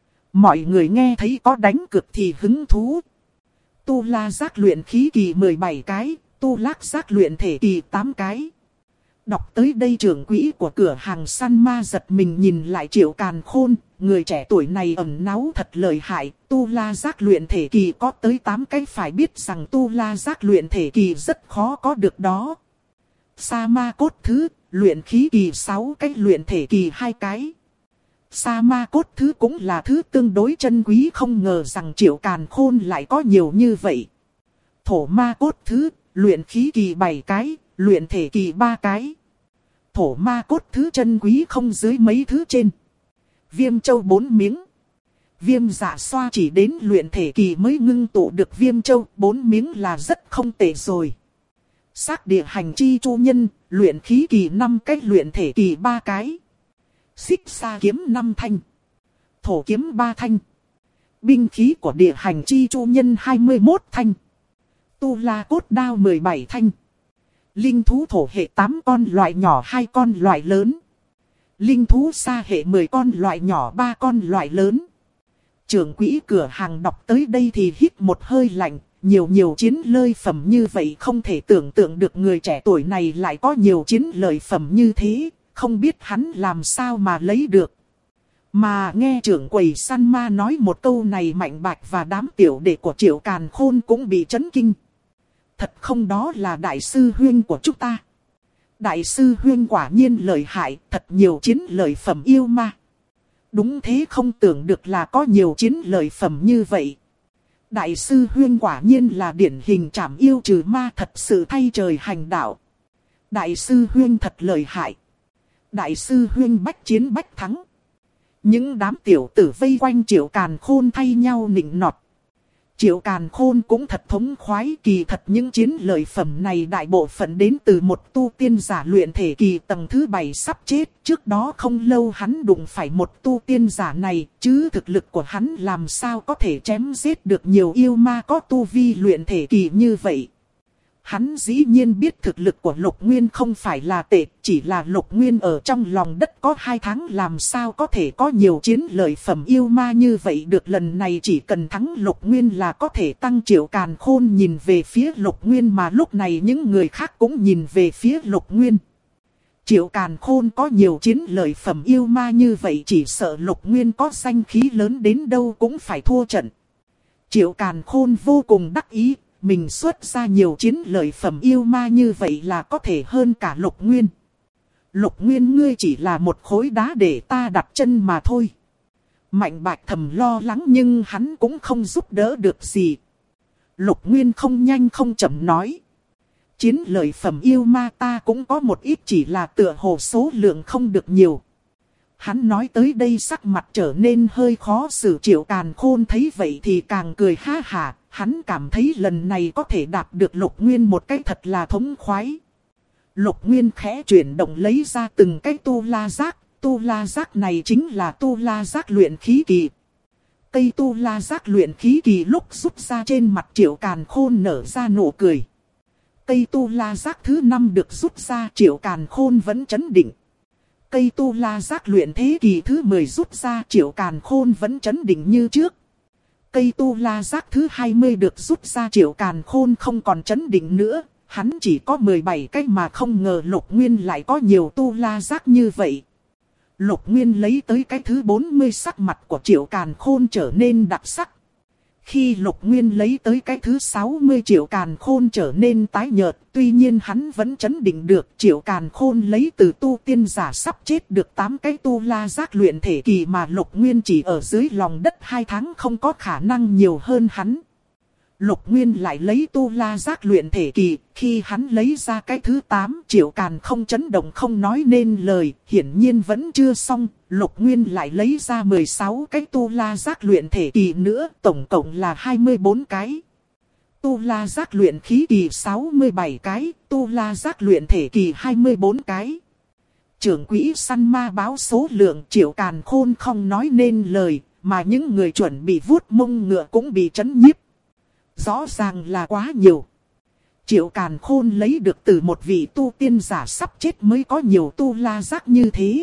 Mọi người nghe thấy có đánh cược thì hứng thú. Tu La giác luyện khí kỳ 17 cái. tu lác giác luyện thể kỳ 8 cái. Đọc tới đây trưởng quỹ của cửa hàng săn ma giật mình nhìn lại Triệu Càn Khôn, người trẻ tuổi này ẩn náu thật lợi hại, tu la giác luyện thể kỳ có tới 8 cái, phải biết rằng tu la giác luyện thể kỳ rất khó có được đó. Sa ma cốt thứ, luyện khí kỳ 6 cái, luyện thể kỳ 2 cái. Sa ma cốt thứ cũng là thứ tương đối chân quý, không ngờ rằng Triệu Càn Khôn lại có nhiều như vậy. Thổ ma cốt thứ, luyện khí kỳ 7 cái, luyện thể kỳ 3 cái. Thổ ma cốt thứ chân quý không dưới mấy thứ trên. Viêm châu 4 miếng. Viêm dạ xoa chỉ đến luyện thể kỳ mới ngưng tụ được viêm châu 4 miếng là rất không tệ rồi. Xác địa hành chi chu nhân, luyện khí kỳ 5 cái, luyện thể kỳ 3 cái. Xích sa kiếm 5 thanh. Thổ kiếm 3 thanh. Binh khí của địa hành chi chu nhân 21 thanh. Tu la cốt đao 17 thanh. Linh thú thổ hệ 8 con loại nhỏ 2 con loại lớn. Linh thú sa hệ 10 con loại nhỏ 3 con loại lớn. Trưởng quỹ cửa hàng đọc tới đây thì hít một hơi lạnh. Nhiều chiến lợi phẩm như vậy, không thể tưởng tượng được người trẻ tuổi này lại có nhiều chiến lợi phẩm như thế. Không biết hắn làm sao mà lấy được. Mà nghe trưởng quầy săn ma nói một câu này, Mạnh Bạch và đám tiểu đệ của Triệu Càn Khôn cũng bị chấn kinh. Thật không, đó là đại sư huynh của chúng ta. Đại sư huynh quả nhiên lợi hại, thật nhiều chiến lợi phẩm yêu ma. Đúng thế, không tưởng được là có nhiều chiến lợi phẩm như vậy. Đại sư huynh quả nhiên là điển hình trảm yêu trừ ma, thật sự thay trời hành đạo. Đại sư huynh thật lợi hại. Đại sư huynh bách chiến bách thắng. Những đám tiểu tử vây quanh Triệu Càn Khôn thay nhau nịnh nọt. Triệu Càn Khôn cũng thật thống khoái, kỳ thật những chiến lợi phẩm này đại bộ phận đến từ một tu tiên giả luyện thể kỳ tầng thứ 7 sắp chết. Trước đó không lâu hắn đụng phải một tu tiên giả này, chứ thực lực của hắn làm sao có thể chém giết được nhiều yêu ma có tu vi luyện thể kỳ như vậy. Hắn dĩ nhiên biết thực lực của Lục Nguyên không phải là tệ, chỉ là Lục Nguyên ở trong lòng đất có 2 tháng làm sao có thể có nhiều chiến lợi phẩm yêu ma như vậy được. Lần này chỉ cần thắng Lục Nguyên là có thể tăng. Triệu Càn Khôn nhìn về phía Lục Nguyên, mà lúc này những người khác cũng nhìn về phía Lục Nguyên. Triệu Càn Khôn có nhiều chiến lợi phẩm yêu ma như vậy, chỉ sợ Lục Nguyên có danh khí lớn đến đâu cũng phải thua trận. Triệu Càn Khôn vô cùng đắc ý. Mình xuất ra nhiều chiến lợi phẩm yêu ma như vậy là có thể hơn cả Lục Nguyên. Lục Nguyên, ngươi chỉ là một khối đá để ta đặt chân mà thôi. Mạnh Bạch thầm lo lắng nhưng hắn cũng không giúp đỡ được gì. Lục Nguyên không nhanh không chậm nói. Chiến lợi phẩm yêu ma ta cũng có một ít, chỉ là tựa hồ số lượng không được nhiều. Hắn nói tới đây sắc mặt trở nên hơi khó xử. Triệu Càn Khôn thấy vậy thì càng cười ha hả. Hắn cảm thấy lần này có thể đạt được Lục Nguyên một cái thật là thống khoái. Lục Nguyên khẽ chuyển động lấy ra từng cái tu la giác. Tu la giác này chính là tu la giác luyện khí kỳ. Cây tu la giác luyện khí kỳ lúc rút ra trên mặt Triệu Càn Khôn nở ra nụ cười. Cây tu la giác thứ 5 được rút ra, Triệu Càn Khôn vẫn trấn định. Cây tu la giác luyện thế kỳ thứ 10 rút ra, Triệu Càn Khôn vẫn trấn định như trước. Cây tu la giác thứ 20 được rút ra, Triệu Càn Khôn không còn trấn định nữa. Hắn chỉ có 17 cái mà không ngờ Lục Nguyên lại có nhiều tu la giác như vậy. Lục Nguyên lấy tới cái thứ 40, sắc mặt của Triệu Càn Khôn trở nên đặc sắc. Khi Lục Nguyên lấy tới cái thứ 60, Triệu Càn Khôn trở nên tái nhợt. Tuy nhiên hắn vẫn trấn định được. Triệu Càn Khôn lấy từ tu tiên giả sắp chết được 8 cái tu la giác luyện thể kỳ mà Lục Nguyên chỉ ở dưới lòng đất 2 tháng, không có khả năng nhiều hơn hắn. Lục Nguyên lại lấy tu la giác luyện thể kỳ. Khi hắn lấy ra cái thứ 8, Triệu Càn không chấn động không nói nên lời. Hiển nhiên vẫn chưa xong. Lục Nguyên lại lấy ra 16 cái tu la giác luyện thể kỳ nữa. Tổng cộng là 24 cái. Tu la giác luyện khí kỳ 67 cái. Tu la giác luyện thể kỳ 24 cái. Trưởng quỹ săn ma báo số lượng, Triệu Càn Khôn không nói nên lời. Mà những người chuẩn bị vuốt mông ngựa cũng bị chấn nhiếp. Rõ ràng là quá nhiều. Triệu Càn Khôn lấy được từ một vị tu tiên giả sắp chết mới có nhiều tu la giác như thế.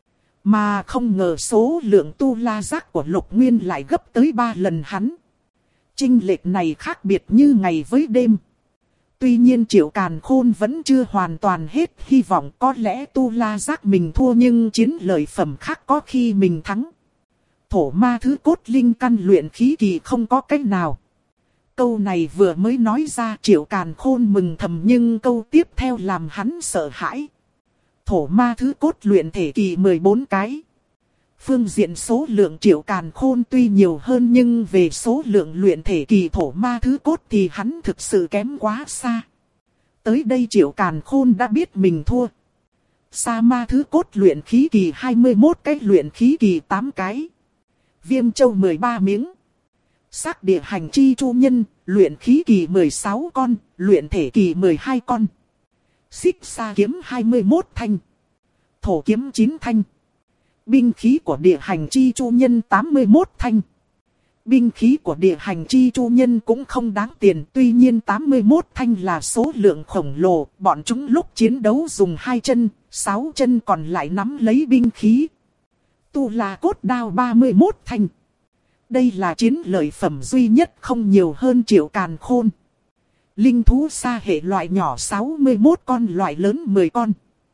Mà không ngờ số lượng tu la giác của Lục Nguyên lại gấp tới 3 lần hắn. Chênh lệch này khác biệt như ngày với đêm. Tuy nhiên Triệu Càn Khôn vẫn chưa hoàn toàn hết hy vọng, có lẽ Tu La Giác mình thua nhưng chiến lợi phẩm khác có khi mình thắng. Thổ ma thứ cốt linh căn luyện khí kỳ không có cách nào. Câu này vừa mới nói ra Triệu Càn Khôn mừng thầm nhưng câu tiếp theo làm hắn sợ hãi. Thổ ma thứ cốt luyện thể kỳ 14 cái. Phương diện số lượng Triệu Càn Khôn tuy nhiều hơn nhưng về số lượng luyện thể kỳ thổ ma thứ cốt thì hắn thực sự kém quá xa. Tới đây Triệu Càn Khôn đã biết mình thua. Sa ma thứ cốt luyện khí kỳ 21 cái, luyện khí kỳ 8 cái. Viêm châu 13 miếng. Sắc địa hành chi chu nhân, luyện khí kỳ 16 con, luyện thể kỳ 12 con. Xích sa kiếm 21 thanh. Thổ kiếm 9 thanh. Binh khí của địa hành chi chu nhân 81 thanh. Binh khí của địa hành chi chu nhân cũng không đáng tiền, tuy nhiên 81 thanh là số lượng khổng lồ, bọn chúng lúc chiến đấu dùng 2 chân, 6 chân còn lại nắm lấy binh khí. Tu La cốt đao 31 thanh. Đây là chiến lợi phẩm duy nhất không nhiều hơn Triệu Càn Khôn. Linh thú sa hệ loại nhỏ 61 con, loại lớn 10 con.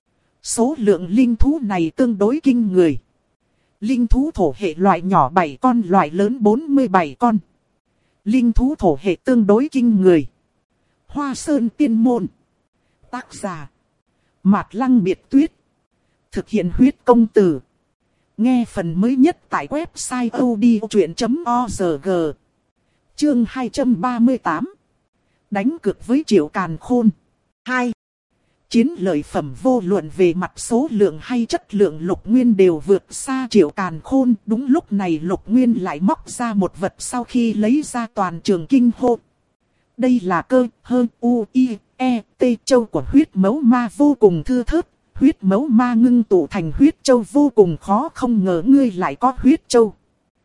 Số lượng linh thú này tương đối kinh người. Linh thú thổ hệ loại nhỏ 7 con, loại lớn 47 con. Linh thú thổ hệ tương đối kinh người. Hoa Sơn Tiên Môn. Tác giả Mạt Lăng Biệt Tuyết. Thực hiện huyết công từ. Nghe phần mới nhất tại website odchuyện.org. Chương 238. Đánh cược với Triệu Càn Khôn. 2. Chiến lợi phẩm vô luận về mặt số lượng hay chất lượng Lục Nguyên đều vượt xa Triệu Càn Khôn. Đúng lúc này Lục Nguyên lại móc ra một vật sau khi lấy ra toàn trường kinh hô. Đây là cơ hơ u i e t châu của huyết mẫu ma vô cùng thưa thớt. Huyết mẫu ma ngưng tụ thành huyết châu vô cùng khó, không ngờ ngươi lại có huyết châu.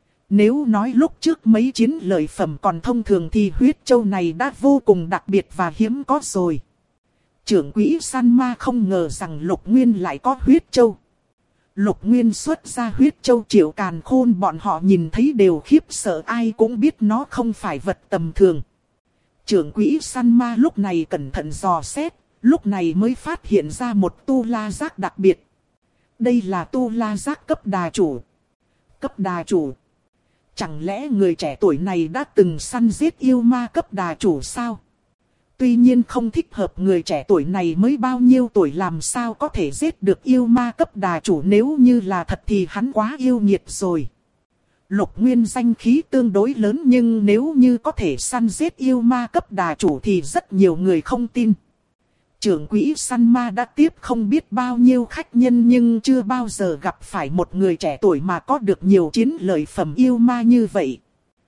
Nếu nói lúc trước mấy chiến lợi phẩm còn thông thường thì huyết châu này đã vô cùng đặc biệt và hiếm có rồi. Trưởng quỹ săn ma không ngờ rằng Lục Nguyên lại có huyết châu. Lục Nguyên xuất ra huyết châu, Triệu Càn Khôn bọn họ nhìn thấy đều khiếp sợ, ai cũng biết nó không phải vật tầm thường. Trưởng quỹ săn ma lúc này cẩn thận dò xét, lúc này mới phát hiện ra một tu la giác đặc biệt. Đây là tu la giác cấp đà chủ. Cấp đà chủ? Chẳng lẽ người trẻ tuổi này đã từng săn giết yêu ma cấp đà chủ sao? Tuy nhiên không thích hợp, người trẻ tuổi này mới bao nhiêu tuổi làm sao có thể giết được yêu ma cấp đà chủ, nếu như là thật thì hắn quá yêu nghiệt rồi. Lục Nguyên danh khí tương đối lớn nhưng nếu như có thể săn giết yêu ma cấp đà chủ thì rất nhiều người không tin. Trưởng quỹ săn ma đã tiếp không biết bao nhiêu khách nhân nhưng chưa bao giờ gặp phải một người trẻ tuổi mà có được nhiều chiến lợi phẩm yêu ma như vậy.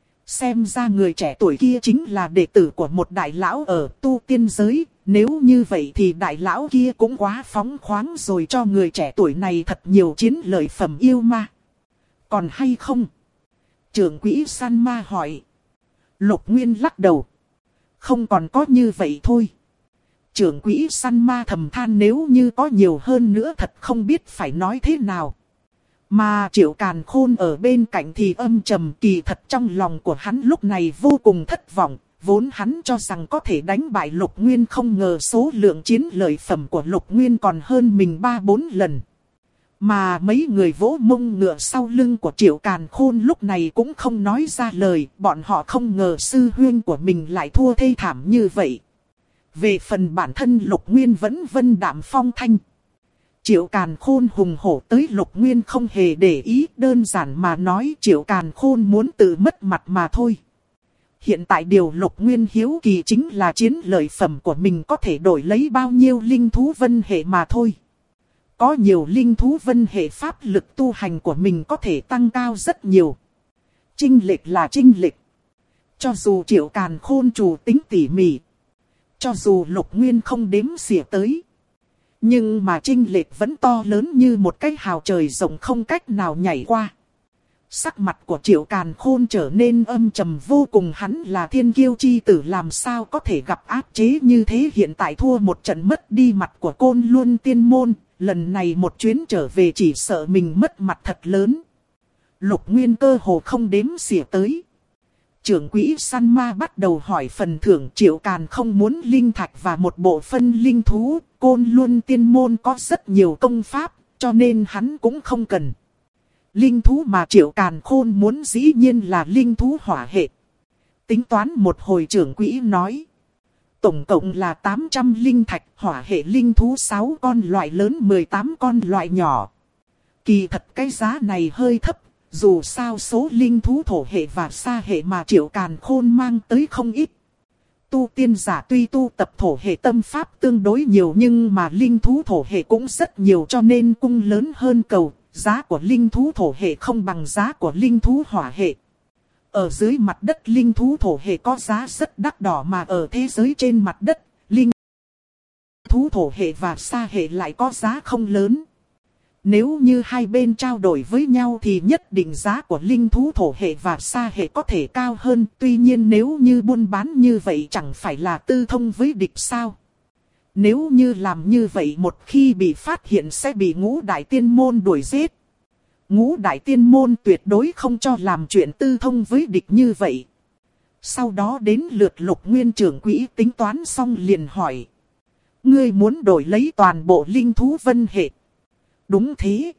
Xem ra người trẻ tuổi kia chính là đệ tử của một đại lão ở tu tiên giới, nếu như vậy thì đại lão kia cũng quá phóng khoáng rồi, cho người trẻ tuổi này thật nhiều chiến lợi phẩm yêu ma. Còn hay không? Trưởng quỹ săn ma hỏi. Lục Nguyên lắc đầu. Không, còn có như vậy thôi. Trưởng quỹ săn ma thầm than, nếu như có nhiều hơn nữa thật không biết phải nói thế nào. Mà Triệu Càn Khôn ở bên cạnh thì âm trầm, kỳ thật trong lòng của hắn lúc này vô cùng thất vọng. Vốn hắn cho rằng có thể đánh bại Lục Nguyên, không ngờ số lượng chiến lợi phẩm của Lục Nguyên còn hơn mình 3-4 lần. Mà mấy người vỗ mông ngựa sau lưng của Triệu Càn Khôn lúc này cũng không nói ra lời, bọn họ không ngờ sư huynh của mình lại thua thê thảm như vậy. Về phần bản thân Lục Nguyên vẫn vân đạm phong thanh. Triệu Càn Khôn hùng hổ tới Lục Nguyên không hề để ý, đơn giản mà nói Triệu Càn Khôn muốn tự mất mặt mà thôi. Hiện tại điều Lục Nguyên hiếu kỳ chính là chiến lợi phẩm của mình có thể đổi lấy bao nhiêu linh thú vân hệ mà thôi. Có nhiều linh thú vân hệ, pháp lực tu hành của mình có thể tăng cao rất nhiều. Chênh lệch là chênh lệch. Cho dù Triệu Càn Khôn chủ tính tỉ mỉ, cho dù Lục Nguyên không đếm xỉa tới, nhưng mà chênh lệch vẫn to lớn như một cái hào trời rộng không cách nào nhảy qua. Sắc mặt của Triệu Càn Khôn trở nên âm trầm vô cùng, hắn là thiên kiêu chi tử làm sao có thể gặp áp chế như thế, hiện tại thua một trận mất đi mặt của Côn Luân Tiên Môn, lần này một chuyến trở về chỉ sợ mình mất mặt thật lớn. Lục Nguyên cơ hồ không đếm xỉa tới. trưởng quỹ săn ma bắt đầu hỏi phần thưởng. Triệu Càn không muốn linh thạch và một bộ phân linh thú. Côn Luân tiên môn có rất nhiều công pháp, cho nên hắn cũng không cần. Linh thú mà Triệu Càn Khôn muốn dĩ nhiên là linh thú hỏa hệ. Tính toán một hồi, trưởng quỹ nói. Tổng cộng là 800 linh thạch, hỏa hệ linh thú 6 con loại lớn, 18 con loại nhỏ. Kỳ thật cái giá này hơi thấp, dù sao số linh thú thổ hệ và sa hệ mà Triệu Càn Khôn mang tới không ít. Tu tiên giả tuy tu tập thổ hệ tâm pháp tương đối nhiều, nhưng mà linh thú thổ hệ cũng rất nhiều, cho nên cung lớn hơn cầu. Giá của linh thú thổ hệ không bằng giá của linh thú hỏa hệ. Ở dưới mặt đất linh thú thổ hệ có giá rất đắt đỏ, mà ở thế giới trên mặt đất, linh thú thổ hệ và sa hệ lại có giá không lớn. Nếu như hai bên trao đổi với nhau thì nhất định giá của linh thú thổ hệ và sa hệ có thể cao hơn. Tuy nhiên nếu như buôn bán như vậy chẳng phải là tư thông với địch sao? Nếu như làm như vậy, một khi bị phát hiện sẽ bị Ngũ Đại Tiên Môn đuổi giết. Ngũ Đại Tiên Môn tuyệt đối không cho làm chuyện tư thông với địch như vậy. Sau đó đến lượt Lục Nguyên trưởng quỹ tính toán xong liền hỏi. Ngươi muốn đổi lấy toàn bộ linh thú vân hệ? Đúng thế.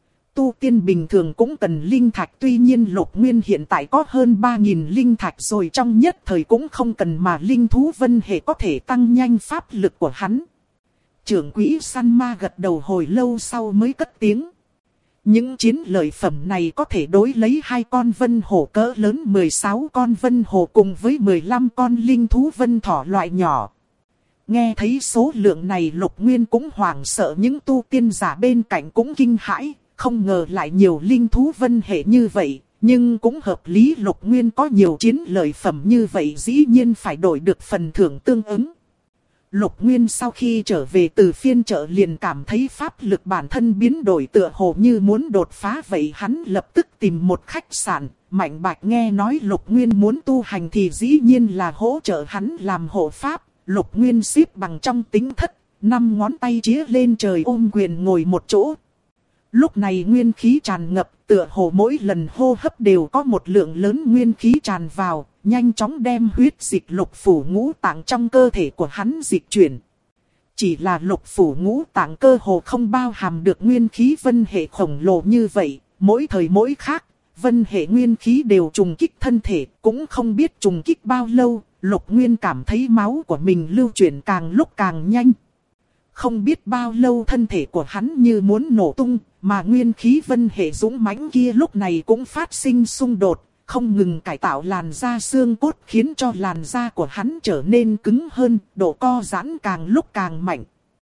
Tu tiên bình thường cũng cần linh thạch, tuy nhiên Lục Nguyên hiện tại có hơn 3.000 linh thạch rồi, trong nhất thời cũng không cần, mà linh thú vân hệ có thể tăng nhanh pháp lực của hắn. Trưởng quỹ săn ma gật đầu hồi lâu sau mới cất tiếng. Những chiến lợi phẩm này có thể đối lấy 2 con vân hổ cỡ lớn, 16 con vân hổ cùng với 15 con linh thú vân thỏ loại nhỏ. Nghe thấy số lượng này, Lục Nguyên cũng hoảng sợ, những tu tiên giả bên cạnh cũng kinh hãi, không ngờ lại nhiều linh thú vân hệ như vậy, nhưng cũng hợp lý. Lục Nguyên có nhiều chiến lợi phẩm như vậy dĩ nhiên phải đổi được phần thưởng tương ứng. Lục Nguyên sau khi trở về từ phiên chợ liền cảm thấy pháp lực bản thân biến đổi, tựa hồ như muốn đột phá vậy. Hắn lập tức tìm một khách sạn. Mạnh Bạch nghe nói Lục Nguyên muốn tu hành thì dĩ nhiên là hỗ trợ hắn làm hộ pháp. Lục Nguyên xếp bằng trong tính thất, 5 ngón tay chĩa lên trời ôm quyền ngồi một chỗ. Lúc này nguyên khí tràn ngập, tựa hồ mỗi lần hô hấp đều có một lượng lớn nguyên khí tràn vào, nhanh chóng đem huyết dịch lục phủ ngũ tạng trong cơ thể của hắn dịch chuyển. Chỉ là lục phủ ngũ tạng cơ hồ không bao hàm được nguyên khí vân hệ khổng lồ như vậy, mỗi thời mỗi khác, vân hệ nguyên khí đều trùng kích thân thể, cũng không biết trùng kích bao lâu. Lục Nguyên cảm thấy máu của mình lưu chuyển càng lúc càng nhanh. Không biết bao lâu thân thể của hắn như muốn nổ tung, mà nguyên khí vân hệ dũng mãnh kia lúc này cũng phát sinh xung đột, không ngừng cải tạo làn da xương cốt, khiến cho làn da của hắn trở nên cứng hơn, độ co giãn càng lúc càng mạnh.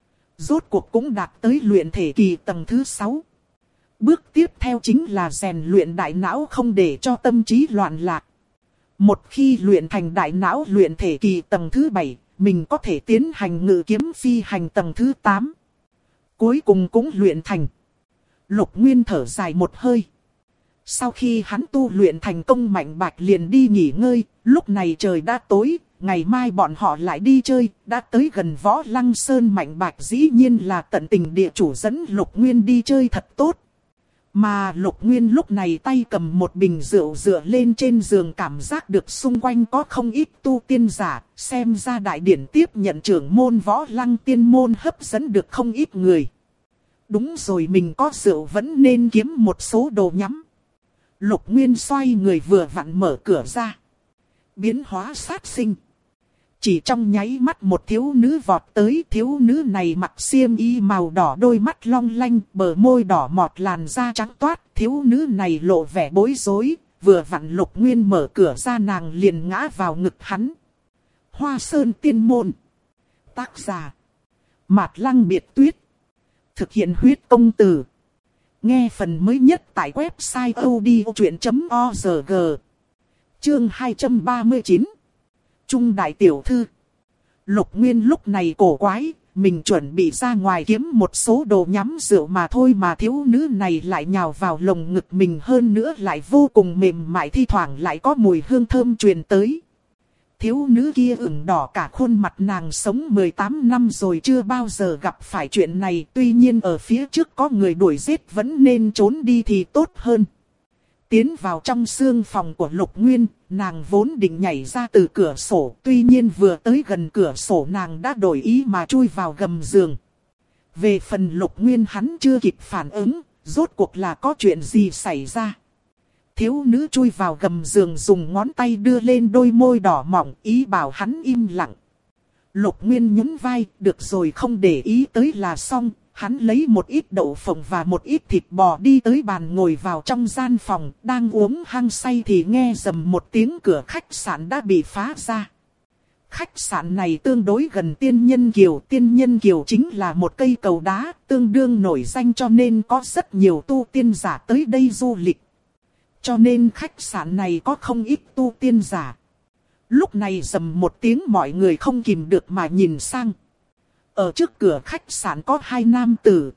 Rốt cuộc cũng đạt tới luyện thể kỳ tầng thứ 6. Bước tiếp theo chính là rèn luyện đại não không để cho tâm trí loạn lạc. Một khi luyện thành đại não luyện thể kỳ tầng thứ 7, mình có thể tiến hành ngự kiếm phi hành tầng thứ 8. Cuối cùng cũng luyện thành. Lục Nguyên thở dài một hơi. Sau khi hắn tu luyện thành công, Mạnh Bạch liền đi nghỉ ngơi. Lúc này trời đã tối, ngày mai bọn họ lại đi chơi. Đã tới gần Võ Lăng Sơn, Mạnh Bạch dĩ nhiên là tận tình địa chủ dẫn Lục Nguyên đi chơi thật tốt. Mà Lục Nguyên lúc này tay cầm một bình rượu dựa lên trên giường, cảm giác được xung quanh có không ít tu tiên giả, xem ra đại điển tiếp nhận trưởng môn Võ Lăng Tiên môn hấp dẫn được không ít người. Đúng rồi, mình có rượu vẫn nên kiếm một số đồ nhắm. Lục Nguyên xoay người vừa vặn mở cửa ra. Biến hóa sát sinh. Chỉ trong nháy mắt một thiếu nữ vọt tới, thiếu nữ này mặc xiêm y màu đỏ, đôi mắt long lanh, bờ môi đỏ mọt, làn da trắng toát. Thiếu nữ này lộ vẻ bối rối, vừa vặn Lục Nguyên mở cửa ra nàng liền ngã vào ngực hắn. Hoa Sơn Tiên Môn. Tác giả Mạt Lăng Biệt Tuyết. Thực hiện huyết công từ. Nghe phần mới nhất tại website odchuyện.org. Chương 239. Trung đại tiểu thư. Lục Nguyên lúc này cổ quái, mình chuẩn bị ra ngoài kiếm một số đồ nhắm rượu mà thôi, mà thiếu nữ này lại nhào vào lồng ngực mình, hơn nữa lại vô cùng mềm mại, thi thoảng lại có mùi hương thơm truyền tới. Thiếu nữ kia ửng đỏ cả khuôn mặt, nàng sống 18 năm rồi chưa bao giờ gặp phải chuyện này, tuy nhiên ở phía trước có người đuổi giết vẫn nên trốn đi thì tốt hơn. tiến vào trong xương phòng của Lục Nguyên, nàng vốn định nhảy ra từ cửa sổ, tuy nhiên vừa tới gần cửa sổ nàng đã đổi ý mà chui vào gầm giường. Về phần Lục Nguyên hắn chưa kịp phản ứng, rốt cuộc là có chuyện gì xảy ra. Thiếu nữ chui vào gầm giường dùng ngón tay đưa lên đôi môi đỏ mọng, ý bảo hắn im lặng. Lục Nguyên nhún vai, được rồi không để ý tới là xong. Hắn lấy một ít đậu phộng và một ít thịt bò đi tới bàn ngồi vào trong gian phòng, đang uống hăng say thì nghe rầm một tiếng cửa khách sạn đã bị phá ra. Khách sạn này tương đối gần Tiên Nhân Kiều. Tiên Nhân Kiều chính là một cây cầu đá tương đương nổi danh, cho nên có rất nhiều tu tiên giả tới đây du lịch. Cho nên khách sạn này có không ít tu tiên giả. Lúc này rầm một tiếng mọi người không kìm được mà nhìn sang. Ở trước cửa khách sạn có hai nam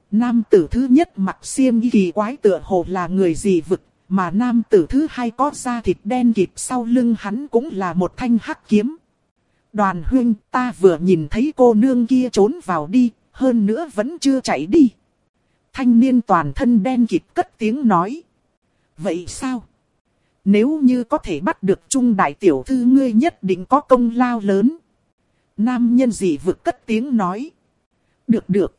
tử thứ nhất mặc xiêm y kỳ quái tựa hồ là người gì vực, mà nam tử thứ hai có da thịt đen kịt, sau lưng hắn cũng là một thanh hắc kiếm. Đoàn huynh, ta vừa nhìn thấy cô nương kia trốn vào đi, hơn nữa vẫn chưa chạy đi. Thanh niên toàn thân đen kịt cất tiếng nói. Vậy sao? Nếu như có thể bắt được Trung đại tiểu thư ngươi nhất định có công lao lớn. Nam nhân dị vực cất tiếng nói. Được.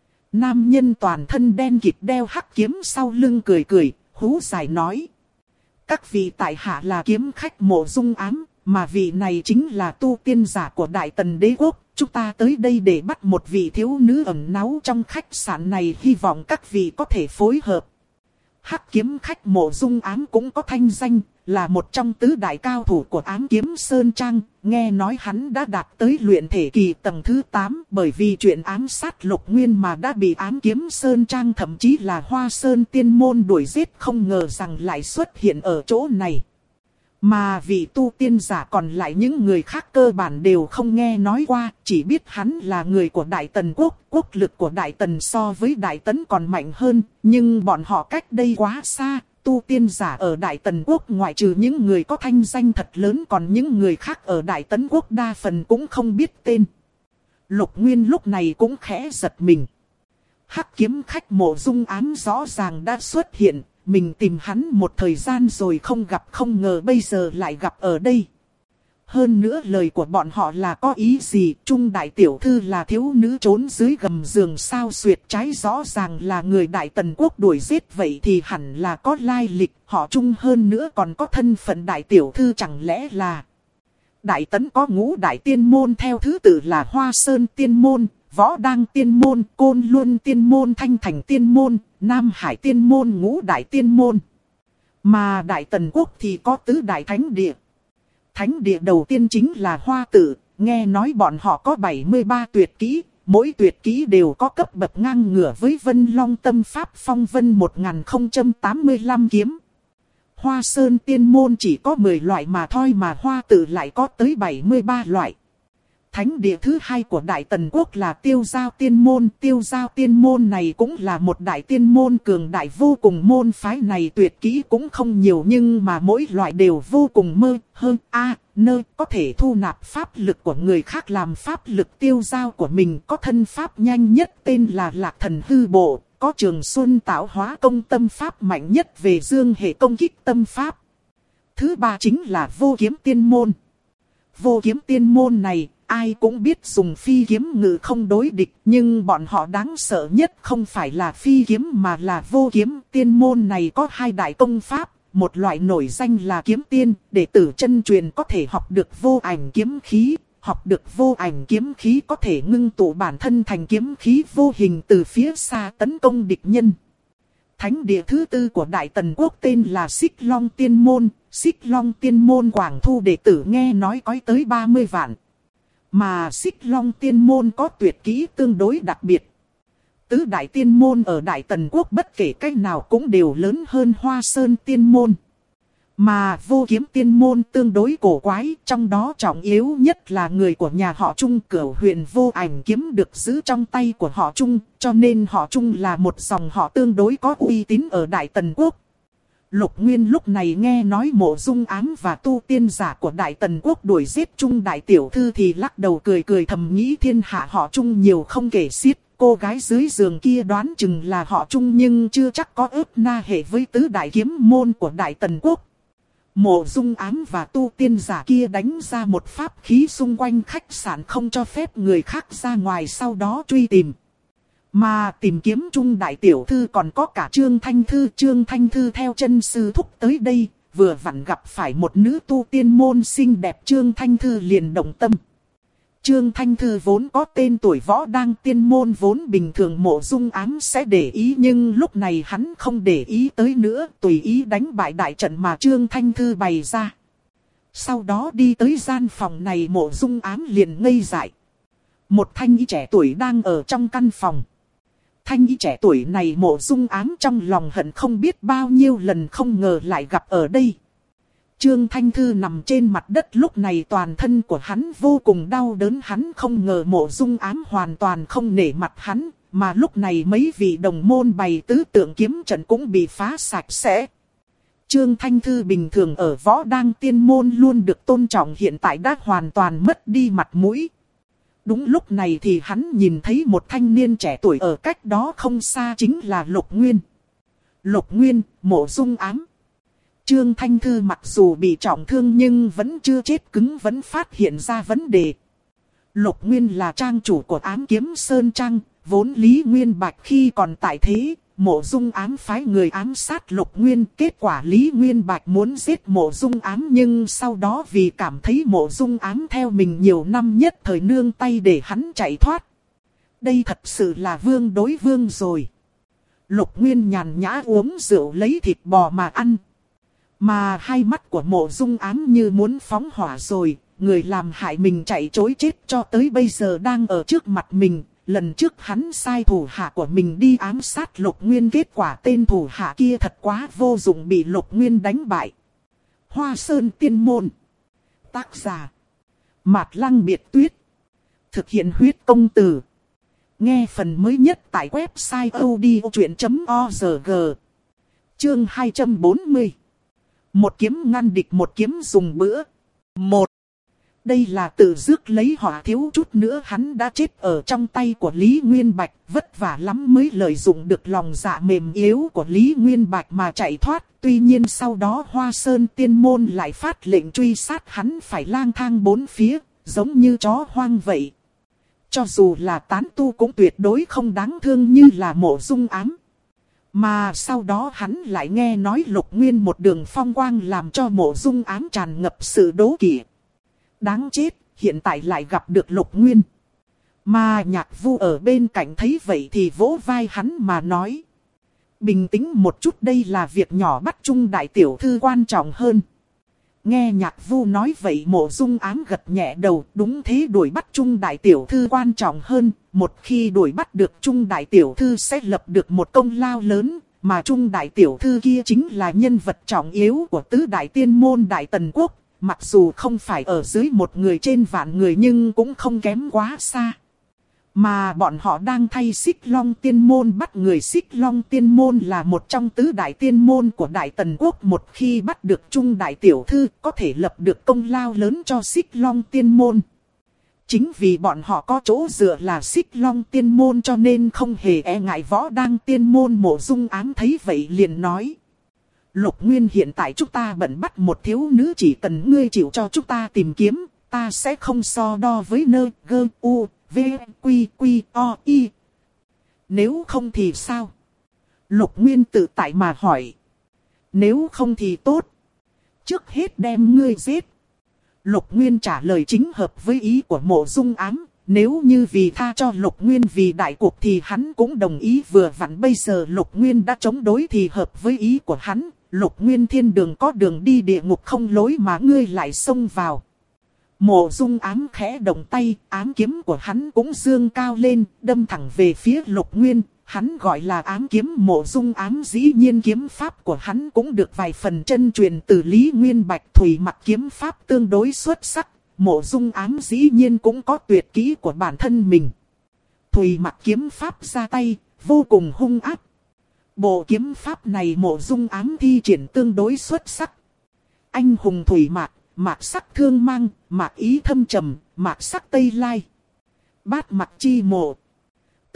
Nam nhân toàn thân đen kịt đeo hắc kiếm sau lưng cười cười, hú dài nói. Các vị tại hạ là kiếm khách Mộ Dung Ám, mà vị này chính là tu tiên giả của Đại Tần Đế Quốc. Chúng ta tới đây để bắt một vị thiếu nữ ẩn náu trong khách sạn này, hy vọng các vị có thể phối hợp. Hắc kiếm khách Mộ Dung Ám cũng có thanh danh, là một trong tứ đại cao thủ của Ám Kiếm Sơn Trang. Nghe nói hắn đã đạt tới luyện thể kỳ tầng thứ 8, bởi vì chuyện ám sát Lục Nguyên mà đã bị Ám Kiếm Sơn Trang thậm chí là Hoa Sơn Tiên Môn đuổi giết, không ngờ rằng lại xuất hiện ở chỗ này. Mà vị tu tiên giả còn lại những người khác cơ bản đều không nghe nói qua, chỉ biết hắn là người của Đại Tần Quốc. Quốc lực của Đại Tần so với Đại Tấn còn mạnh hơn, nhưng bọn họ cách đây quá xa. Tu tiên giả ở Đại Tần Quốc ngoại trừ những người có thanh danh thật lớn, còn những người khác ở Đại Tấn Quốc đa phần cũng không biết tên. Lục Nguyên lúc này cũng khẽ giật mình. Hắc kiếm khách Mộ Dung Ám rõ ràng đã xuất hiện. Mình tìm hắn một thời gian rồi không gặp, không ngờ bây giờ lại gặp ở đây. Hơn nữa lời của bọn họ là có ý gì? Trung đại tiểu thư là thiếu nữ trốn dưới gầm giường sao? Xuyệt trái rõ ràng là người Đại Tần Quốc đuổi giết, vậy thì hẳn là có lai lịch. Họ Trung hơn nữa còn có thân phận đại tiểu thư, chẳng lẽ là... Đại Tấn có ngũ đại tiên môn theo thứ tự là Hoa Sơn Tiên Môn, Võ Đăng Tiên Môn, Côn Luân Tiên Môn, Thanh Thành Tiên Môn, Nam Hải Tiên Môn, ngũ đại tiên môn. Mà Đại Tần Quốc thì có tứ đại thánh địa. Thánh địa đầu tiên chính là Hoa Tử, nghe nói bọn họ có 73 tuyệt kỹ, mỗi tuyệt kỹ đều có cấp bậc ngang ngửa với Vân Long Tâm Pháp Phong Vân 1085 kiếm. Hoa Sơn Tiên Môn chỉ có 10 loại mà thôi, mà Hoa Tử lại có tới 73 loại. Thánh địa thứ hai của Đại Tần Quốc là Tiêu Giao Tiên Môn. Tiêu Giao Tiên Môn này cũng là một đại tiên môn cường đại vô cùng. Môn phái này tuyệt kỹ cũng không nhiều, nhưng mà mỗi loại đều vô cùng có thể thu nạp pháp lực của người khác làm pháp lực tiêu giao của mình. Có thân pháp nhanh nhất tên là Lạc Thần Hư Bộ, có Trường Xuân Tạo Hóa Công tâm pháp mạnh nhất về dương hệ công kích tâm pháp. Thứ ba chính là Vô Kiếm Tiên Môn. Vô Kiếm Tiên Môn này ai cũng biết dùng phi kiếm ngự không đối địch, nhưng bọn họ đáng sợ nhất không phải là phi kiếm mà là vô kiếm. Tiên môn này có hai đại công pháp, một loại nổi danh là kiếm tiên, đệ tử chân truyền có thể học được vô ảnh kiếm khí. Học được vô ảnh kiếm khí có thể ngưng tụ bản thân thành kiếm khí vô hình từ phía xa tấn công địch nhân. Thánh địa thứ tư của Đại Tần Quốc tên là Xích Long Tiên Môn. Xích Long Tiên Môn quảng thu đệ tử nghe nói có tới 30 vạn. Mà Xích Long Tiên Môn có tuyệt kỹ tương đối đặc biệt. Tứ đại tiên môn ở Đại Tần Quốc bất kể cách nào cũng đều lớn hơn Hoa Sơn Tiên Môn. Mà Vô Kiếm Tiên Môn tương đối cổ quái, trong đó trọng yếu nhất là người của nhà họ Trung. Cửu huyền vô ảnh kiếm được giữ trong tay của họ Trung, cho nên họ Trung là một dòng họ tương đối có uy tín ở Đại Tần Quốc. Lục Nguyên lúc này nghe nói Mộ Dung Ám và tu tiên giả của Đại Tần Quốc đuổi giết Trung đại tiểu thư thì lắc đầu cười cười, thầm nghĩ thiên hạ họ Trung nhiều không kể xiết, cô gái dưới giường kia đoán chừng là họ Trung nhưng chưa chắc có ước na hệ với tứ đại kiếm môn của Đại Tần Quốc. Mộ Dung Ám và tu tiên giả kia đánh ra một pháp khí xung quanh khách sạn không cho phép người khác ra ngoài, sau đó truy tìm. Mà tìm kiếm Trung đại tiểu thư còn có cả Trương Thanh Thư. Trương Thanh Thư theo chân sư thúc tới đây, vừa vặn gặp phải một nữ tu tiên môn xinh đẹp, Trương Thanh Thư liền động tâm. Trương Thanh Thư vốn có tên tuổi võ đang tiên môn, vốn bình thường Mộ Dung Ám sẽ để ý, nhưng lúc này hắn không để ý tới nữa, tùy ý đánh bại đại trận mà Trương Thanh Thư bày ra. Sau đó đi tới gian phòng này, Mộ Dung Ám liền ngây dại. Một thanh y trẻ tuổi đang ở trong căn phòng. Thanh y trẻ tuổi này Mộ Dung Ám trong lòng hận không biết bao nhiêu lần, không ngờ lại gặp ở đây. Trương Thanh Thư nằm trên mặt đất, lúc này toàn thân của hắn vô cùng đau đớn, hắn không ngờ Mộ Dung Ám hoàn toàn không nể mặt hắn, mà lúc này mấy vị đồng môn bày tứ tượng kiếm trận cũng bị phá sạch sẽ. Trương Thanh Thư bình thường ở võ đang tiên môn luôn được tôn trọng, hiện tại đã hoàn toàn mất đi mặt mũi. Đúng lúc này thì hắn nhìn thấy một thanh niên trẻ tuổi ở cách đó không xa, chính là Lục Nguyên. Lục Nguyên, Mộ Dung Ám. Trương Thanh Thư mặc dù bị trọng thương nhưng vẫn chưa chết cứng, vẫn phát hiện ra vấn đề. Lục Nguyên là trang chủ của Ám Kiếm Sơn Trang, vốn Lý Nguyên Bạch khi còn tại thế, Mộ Dung Ám phái người ám sát Lục Nguyên. Kết quả Lý Nguyên Bạch muốn giết Mộ Dung Ám, nhưng sau đó vì cảm thấy Mộ Dung Ám theo mình nhiều năm, nhất thời nương tay để hắn chạy thoát. Đây thật sự là vương đối vương rồi. Lục Nguyên nhàn nhã uống rượu lấy thịt bò mà ăn. Mà hai mắt của Mộ Dung Ám như muốn phóng hỏa rồi, người làm hại mình chạy trối chết cho tới bây giờ đang ở trước mặt mình. Lần trước hắn sai thủ hạ của mình đi ám sát Lục Nguyên, kết quả tên thủ hạ kia thật quá vô dụng, bị Lục Nguyên đánh bại. Hoa Sơn Tiên Môn. Tác giả Mạt Lăng Biệt Tuyết. Thực hiện huyết công từ. Nghe phần mới nhất tại website odchuyện.org. Chương 240. Một kiếm ngăn địch, một kiếm dùng bữa. 1. Đây là tự rước lấy họa, thiếu chút nữa hắn đã chết ở trong tay của Lý Nguyên Bạch. Vất vả lắm mới lợi dụng được lòng dạ mềm yếu của Lý Nguyên Bạch mà chạy thoát. Tuy nhiên sau đó Hoa Sơn Tiên Môn lại phát lệnh truy sát hắn, phải lang thang bốn phía, giống như chó hoang vậy. Cho dù là tán tu cũng tuyệt đối không đáng thương như là Mộ Dung Ám. Mà sau đó hắn lại nghe nói Lục Nguyên một đường phong quang, làm cho Mộ Dung Ám tràn ngập sự đố kỵ. Đáng chết, hiện tại lại gặp được Lục Nguyên. Mà Nhạc Vu ở bên cạnh thấy vậy thì vỗ vai hắn mà nói: bình tĩnh một chút, đây là việc nhỏ, bắt Trung đại tiểu thư quan trọng hơn. Nghe Nhạc Vu nói vậy, Mộ Dung Ám gật nhẹ đầu. Đúng thế, đuổi bắt Trung đại tiểu thư quan trọng hơn. Một khi đuổi bắt được Trung đại tiểu thư sẽ lập được một công lao lớn. Mà Trung đại tiểu thư kia chính là nhân vật trọng yếu của tứ đại tiên môn Đại Tần Quốc. Mặc dù không phải ở dưới một người trên vạn người nhưng cũng không kém quá xa. Mà bọn họ đang thay Xích Long Tiên Môn bắt người. Xích Long Tiên Môn là một trong tứ đại tiên môn của Đại Tần Quốc. Một khi bắt được Trung đại tiểu thư có thể lập được công lao lớn cho Xích Long Tiên Môn. Chính vì bọn họ có chỗ dựa là Xích Long Tiên Môn cho nên không hề e ngại võ đang tiên môn. Mộ Dung Ám thấy vậy liền nói: Lục Nguyên, hiện tại chúng ta bận bắt một thiếu nữ, chỉ cần ngươi chịu cho chúng ta tìm kiếm, ta sẽ không so đo với nơ, gơ, u, v, quy, quy, o, y. Nếu không thì sao? Lục Nguyên tự tại mà hỏi. Nếu không thì tốt. Trước hết đem ngươi giết. Lục Nguyên trả lời chính hợp với ý của Mộ Dung Ám. Nếu như vì tha cho Lục Nguyên vì đại cuộc thì hắn cũng đồng ý. Vừa vặn bây giờ Lục Nguyên đã chống đối thì hợp với ý của hắn. Lục Nguyên thiên đường có đường đi địa ngục không lối mà ngươi lại xông vào. Mộ Dung Ám khẽ động tay, ám kiếm của hắn cũng dương cao lên, đâm thẳng về phía Lục Nguyên. Hắn gọi là ám kiếm Mộ Dung Ám, dĩ nhiên kiếm pháp của hắn cũng được vài phần chân truyền từ Lý Nguyên Bạch. Thủy mặc kiếm pháp tương đối xuất sắc, Mộ Dung Ám dĩ nhiên cũng có tuyệt kỹ của bản thân mình. Thủy mặc kiếm pháp ra tay, vô cùng hung ác. Bộ kiếm pháp này Mộ Dung Ám thi triển tương đối xuất sắc. Anh hùng thủy mạc, mạc sắc thương mang, mạc ý thâm trầm, mạc sắc tây lai. Bát mặc chi mộ.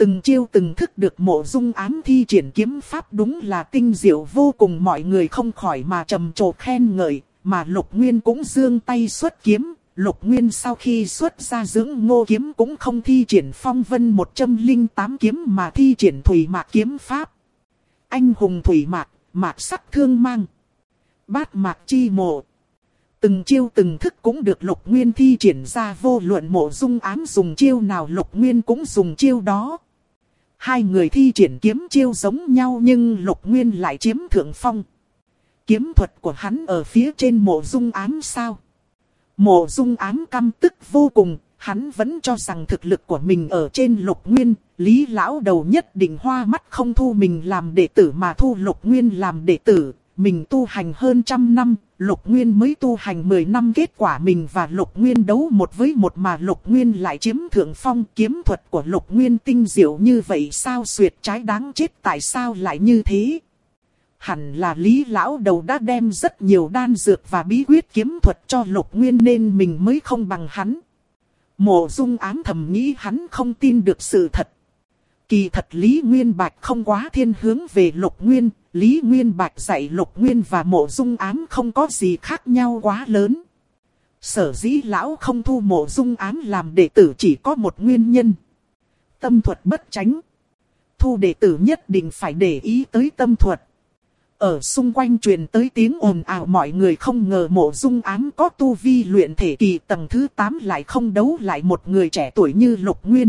Từng chiêu từng thức được Mộ Dung Ám thi triển kiếm pháp đúng là tinh diệu vô cùng, mọi người không khỏi mà trầm trồ khen ngợi, mà Lục Nguyên cũng giương tay xuất kiếm. Lục Nguyên sau khi xuất ra dưỡng ngô kiếm cũng không thi triển phong vân 108 kiếm mà thi triển thủy mạc kiếm pháp. Anh hùng thủy mạc, mạc sắc thương mang, bát mạc chi mộ. Từng chiêu từng thức cũng được Lục Nguyên thi triển ra, vô luận Mộ Dung Ám dùng chiêu nào Lục Nguyên cũng dùng chiêu đó. Hai người thi triển kiếm chiêu giống nhau nhưng Lục Nguyên lại chiếm thượng phong. Kiếm thuật của hắn ở phía trên Mộ Dung Ám sao? Mộ Dung Ám căm tức vô cùng, hắn vẫn cho rằng thực lực của mình ở trên Lục Nguyên, Lý lão đầu nhất định hoa mắt không thu mình làm đệ tử mà thu Lục Nguyên làm đệ tử. Mình tu hành hơn 100 năm, Lục Nguyên mới tu hành 10 năm, kết quả mình và Lục Nguyên đấu 1 với 1 mà Lục Nguyên lại chiếm thượng phong. Kiếm thuật của Lục Nguyên tinh diệu như vậy sao, xuyệt trái đáng chết, tại sao lại như thế? Hẳn là Lý lão đầu đã đem rất nhiều đan dược và bí quyết kiếm thuật cho Lục Nguyên nên mình mới không bằng hắn. Mộ Dung Ám thầm nghĩ hắn không tin được sự thật. Kỳ thật Lý Nguyên Bạch không quá thiên hướng về Lục Nguyên, Lý Nguyên Bạch dạy Lục Nguyên và Mộ Dung Ám không có gì khác nhau quá lớn. Sở dĩ lão không thu Mộ Dung Ám làm đệ tử chỉ có một nguyên nhân. Tâm thuật bất chánh. Thu đệ tử nhất định phải để ý tới tâm thuật. Ở xung quanh truyền tới tiếng ồn ào, mọi người không ngờ Mộ Dung Ám có tu vi luyện thể kỳ tầng thứ 8 lại không đấu lại một người trẻ tuổi như Lục Nguyên.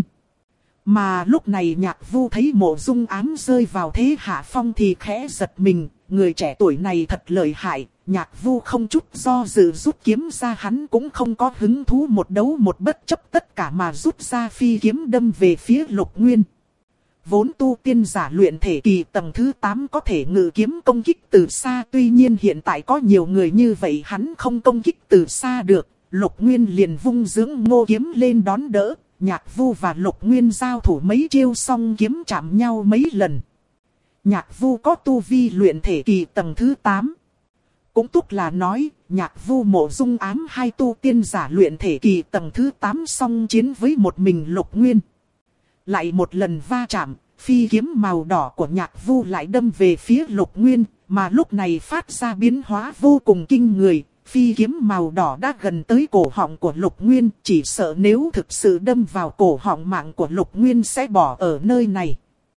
Mà lúc này Nhạc Vu thấy Mộ Dung Ám rơi vào thế hạ phong thì khẽ giật mình, người trẻ tuổi này thật lợi hại. Nhạc Vu không chút do dự rút kiếm ra, hắn cũng không có hứng thú một đấu một bất chấp tất cả mà rút ra phi kiếm đâm về phía Lục Nguyên. Vốn tu tiên giả luyện thể kỳ tầng thứ 8 có thể ngự kiếm công kích từ xa, tuy nhiên hiện tại có nhiều người như vậy hắn không công kích từ xa được. Lục Nguyên liền vung dưỡng ngô kiếm lên đón đỡ. Nhạc Vu và Lục Nguyên giao thủ mấy chiêu xong kiếm chạm nhau mấy lần. Nhạc Vu có tu vi luyện thể kỳ tầng thứ 8. Cũng tức là nói, Nhạc Vu Mộ Dung Ám hai tu tiên giả luyện thể kỳ tầng thứ 8 song chiến với một mình Lục Nguyên. Lại một lần va chạm, phi kiếm màu đỏ của Nhạc Vu lại đâm về phía Lục Nguyên, mà lúc này phát ra biến hóa vô cùng kinh người. Phi kiếm màu đỏ đã gần tới cổ họng của Lục Nguyên, chỉ sợ nếu thực sự đâm vào cổ họng mạng của Lục Nguyên sẽ bỏ ở nơi này.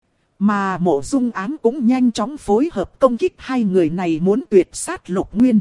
Mà Mộ Dung Ám cũng nhanh chóng phối hợp công kích, hai người này muốn tuyệt sát Lục Nguyên.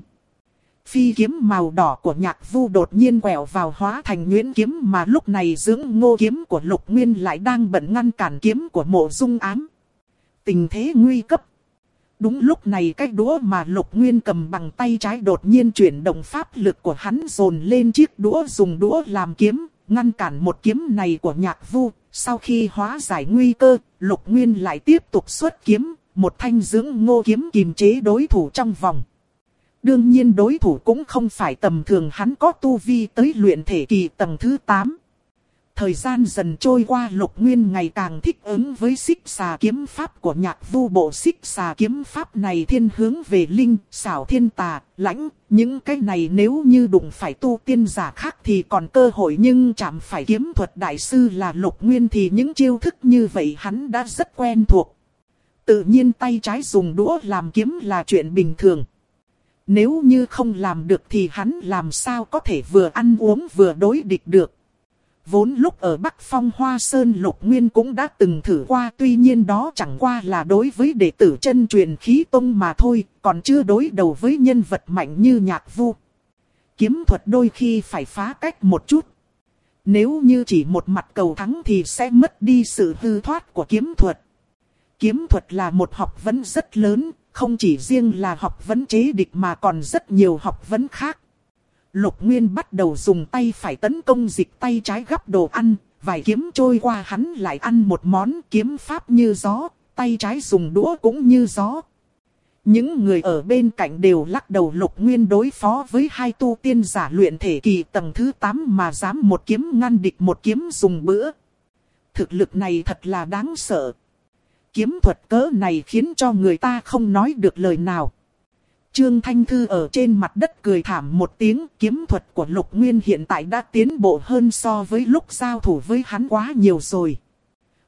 Phi kiếm màu đỏ của Nhạc Vu đột nhiên quẹo vào hóa thành nhuyễn kiếm, mà lúc này dưỡng ngô kiếm của Lục Nguyên lại đang bận ngăn cản kiếm của Mộ Dung Ám. Tình thế nguy cấp. Đúng lúc này cái đũa mà Lục Nguyên cầm bằng tay trái đột nhiên chuyển động, pháp lực của hắn dồn lên chiếc đũa, dùng đũa làm kiếm, ngăn cản một kiếm này của Nhạc Vu. Sau khi hóa giải nguy cơ, Lục Nguyên lại tiếp tục xuất kiếm, một thanh dưỡng ngô kiếm kìm chế đối thủ trong vòng. Đương nhiên đối thủ cũng không phải tầm thường, hắn có tu vi tới luyện thể kỳ tầng thứ 8. Thời gian dần trôi qua, Lục Nguyên ngày càng thích ứng với xích xà kiếm pháp của Nhạc Vu. Bộ xích xà kiếm pháp này thiên hướng về linh, xảo, thiên tà, lãnh. Những cái này nếu như đụng phải tu tiên giả khác thì còn cơ hội, nhưng chạm phải kiếm thuật đại sư là Lục Nguyên thì những chiêu thức như vậy hắn đã rất quen thuộc. Tự nhiên tay trái dùng đũa làm kiếm là chuyện bình thường. Nếu như không làm được thì hắn làm sao có thể vừa ăn uống vừa đối địch được. Vốn lúc ở Bắc Phong Hoa Sơn Lục Nguyên cũng đã từng thử qua, tuy nhiên đó chẳng qua là đối với đệ tử chân truyền khí tông mà thôi, còn chưa đối đầu với nhân vật mạnh như Nhạc Vu. Kiếm thuật đôi khi phải phá cách một chút. Nếu như chỉ một mặt cầu thắng thì sẽ mất đi sự hư thoát của kiếm thuật. Kiếm thuật là một học vấn rất lớn, không chỉ riêng là học vấn chế địch mà còn rất nhiều học vấn khác. Lục Nguyên bắt đầu dùng tay phải tấn công dịch tay trái gắp đồ ăn, vài kiếm trôi qua hắn lại ăn một món, kiếm pháp như gió, tay trái dùng đũa cũng như gió. Những người ở bên cạnh đều lắc đầu, Lục Nguyên đối phó với hai tu tiên giả luyện thể kỳ tầng thứ 8 mà dám một kiếm ngăn địch một kiếm dùng bữa. Thực lực này thật là đáng sợ. Kiếm thuật cỡ này khiến cho người ta không nói được lời nào. Trương Thanh Thư ở trên mặt đất cười thảm một tiếng, kiếm thuật của Lục Nguyên hiện tại đã tiến bộ hơn so với lúc giao thủ với hắn quá nhiều rồi.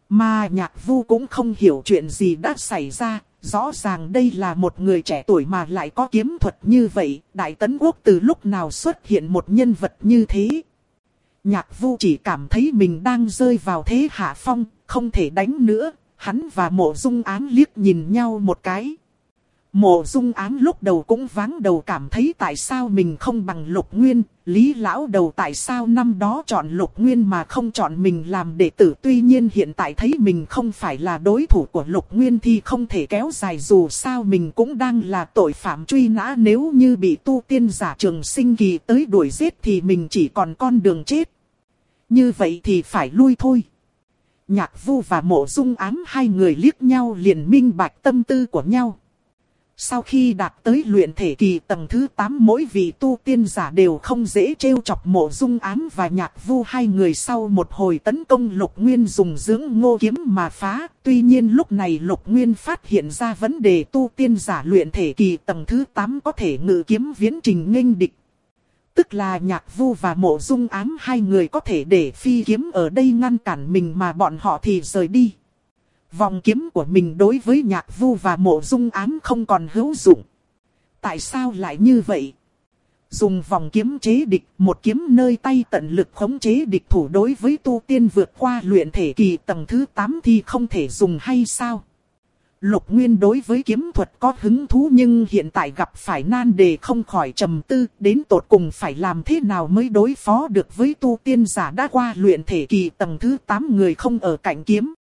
Mà Nhạc Vu cũng không hiểu chuyện gì đã xảy ra. Rõ ràng đây là một người trẻ tuổi mà lại có kiếm thuật như vậy. Đại Tấn Quốc từ lúc nào xuất hiện một nhân vật như thế? Nhạc Vu chỉ cảm thấy mình đang rơi vào thế hạ phong, không thể đánh nữa. Hắn và Mộ Dung Ám liếc nhìn nhau một cái. Mộ Dung Ám lúc đầu cũng váng đầu, cảm thấy tại sao mình không bằng Lục Nguyên. Lý lão đầu tại sao năm đó chọn Lục Nguyên mà không chọn mình làm đệ tử. Tuy nhiên hiện tại thấy mình không phải là đối thủ của Lục Nguyên thì không thể kéo dài, dù sao mình cũng đang là tội phạm truy nã. Nếu như bị tu tiên giả Trường Sinh Kỳ tới đuổi giết thì mình chỉ còn con đường chết. Như vậy thì phải lui thôi. Nhạc Vu và Mộ Dung Ám hai người liếc nhau liền minh bạch tâm tư của nhau. Sau khi đạt tới luyện thể kỳ tầng thứ 8, mỗi vị tu tiên giả đều không dễ trêu chọc Mộ Dung Ám và Nhạc Vu. Hai người sau một hồi tấn công, Lục Nguyên dùng dưỡng ngô kiếm mà phá. Tuy nhiên lúc này Lục Nguyên phát hiện ra vấn đề, tu tiên giả luyện thể kỳ tầng thứ 8 có thể ngự kiếm viễn trình nghênh địch. Tức là Nhạc Vu và Mộ Dung Ám hai người có thể để phi kiếm ở đây ngăn cản mình, mà bọn họ thì rời đi. Vòng kiếm của mình đối với Nhạc Vu và Mộ Dung Ám không còn hữu dụng. Tại sao lại như vậy? Dùng vòng kiếm chế địch, một kiếm nơi tay tận lực khống chế địch thủ, đối với tu tiên vượt qua luyện thể kỳ tầng thứ 8 thì không thể dùng hay sao? Lục Nguyên đối với kiếm thuật có hứng thú, nhưng hiện tại gặp phải nan đề không khỏi trầm tư, đến tột cùng phải làm thế nào mới đối phó được với tu tiên giả đã qua luyện thể kỳ tầng thứ 8 người không ở cạnh kiếm.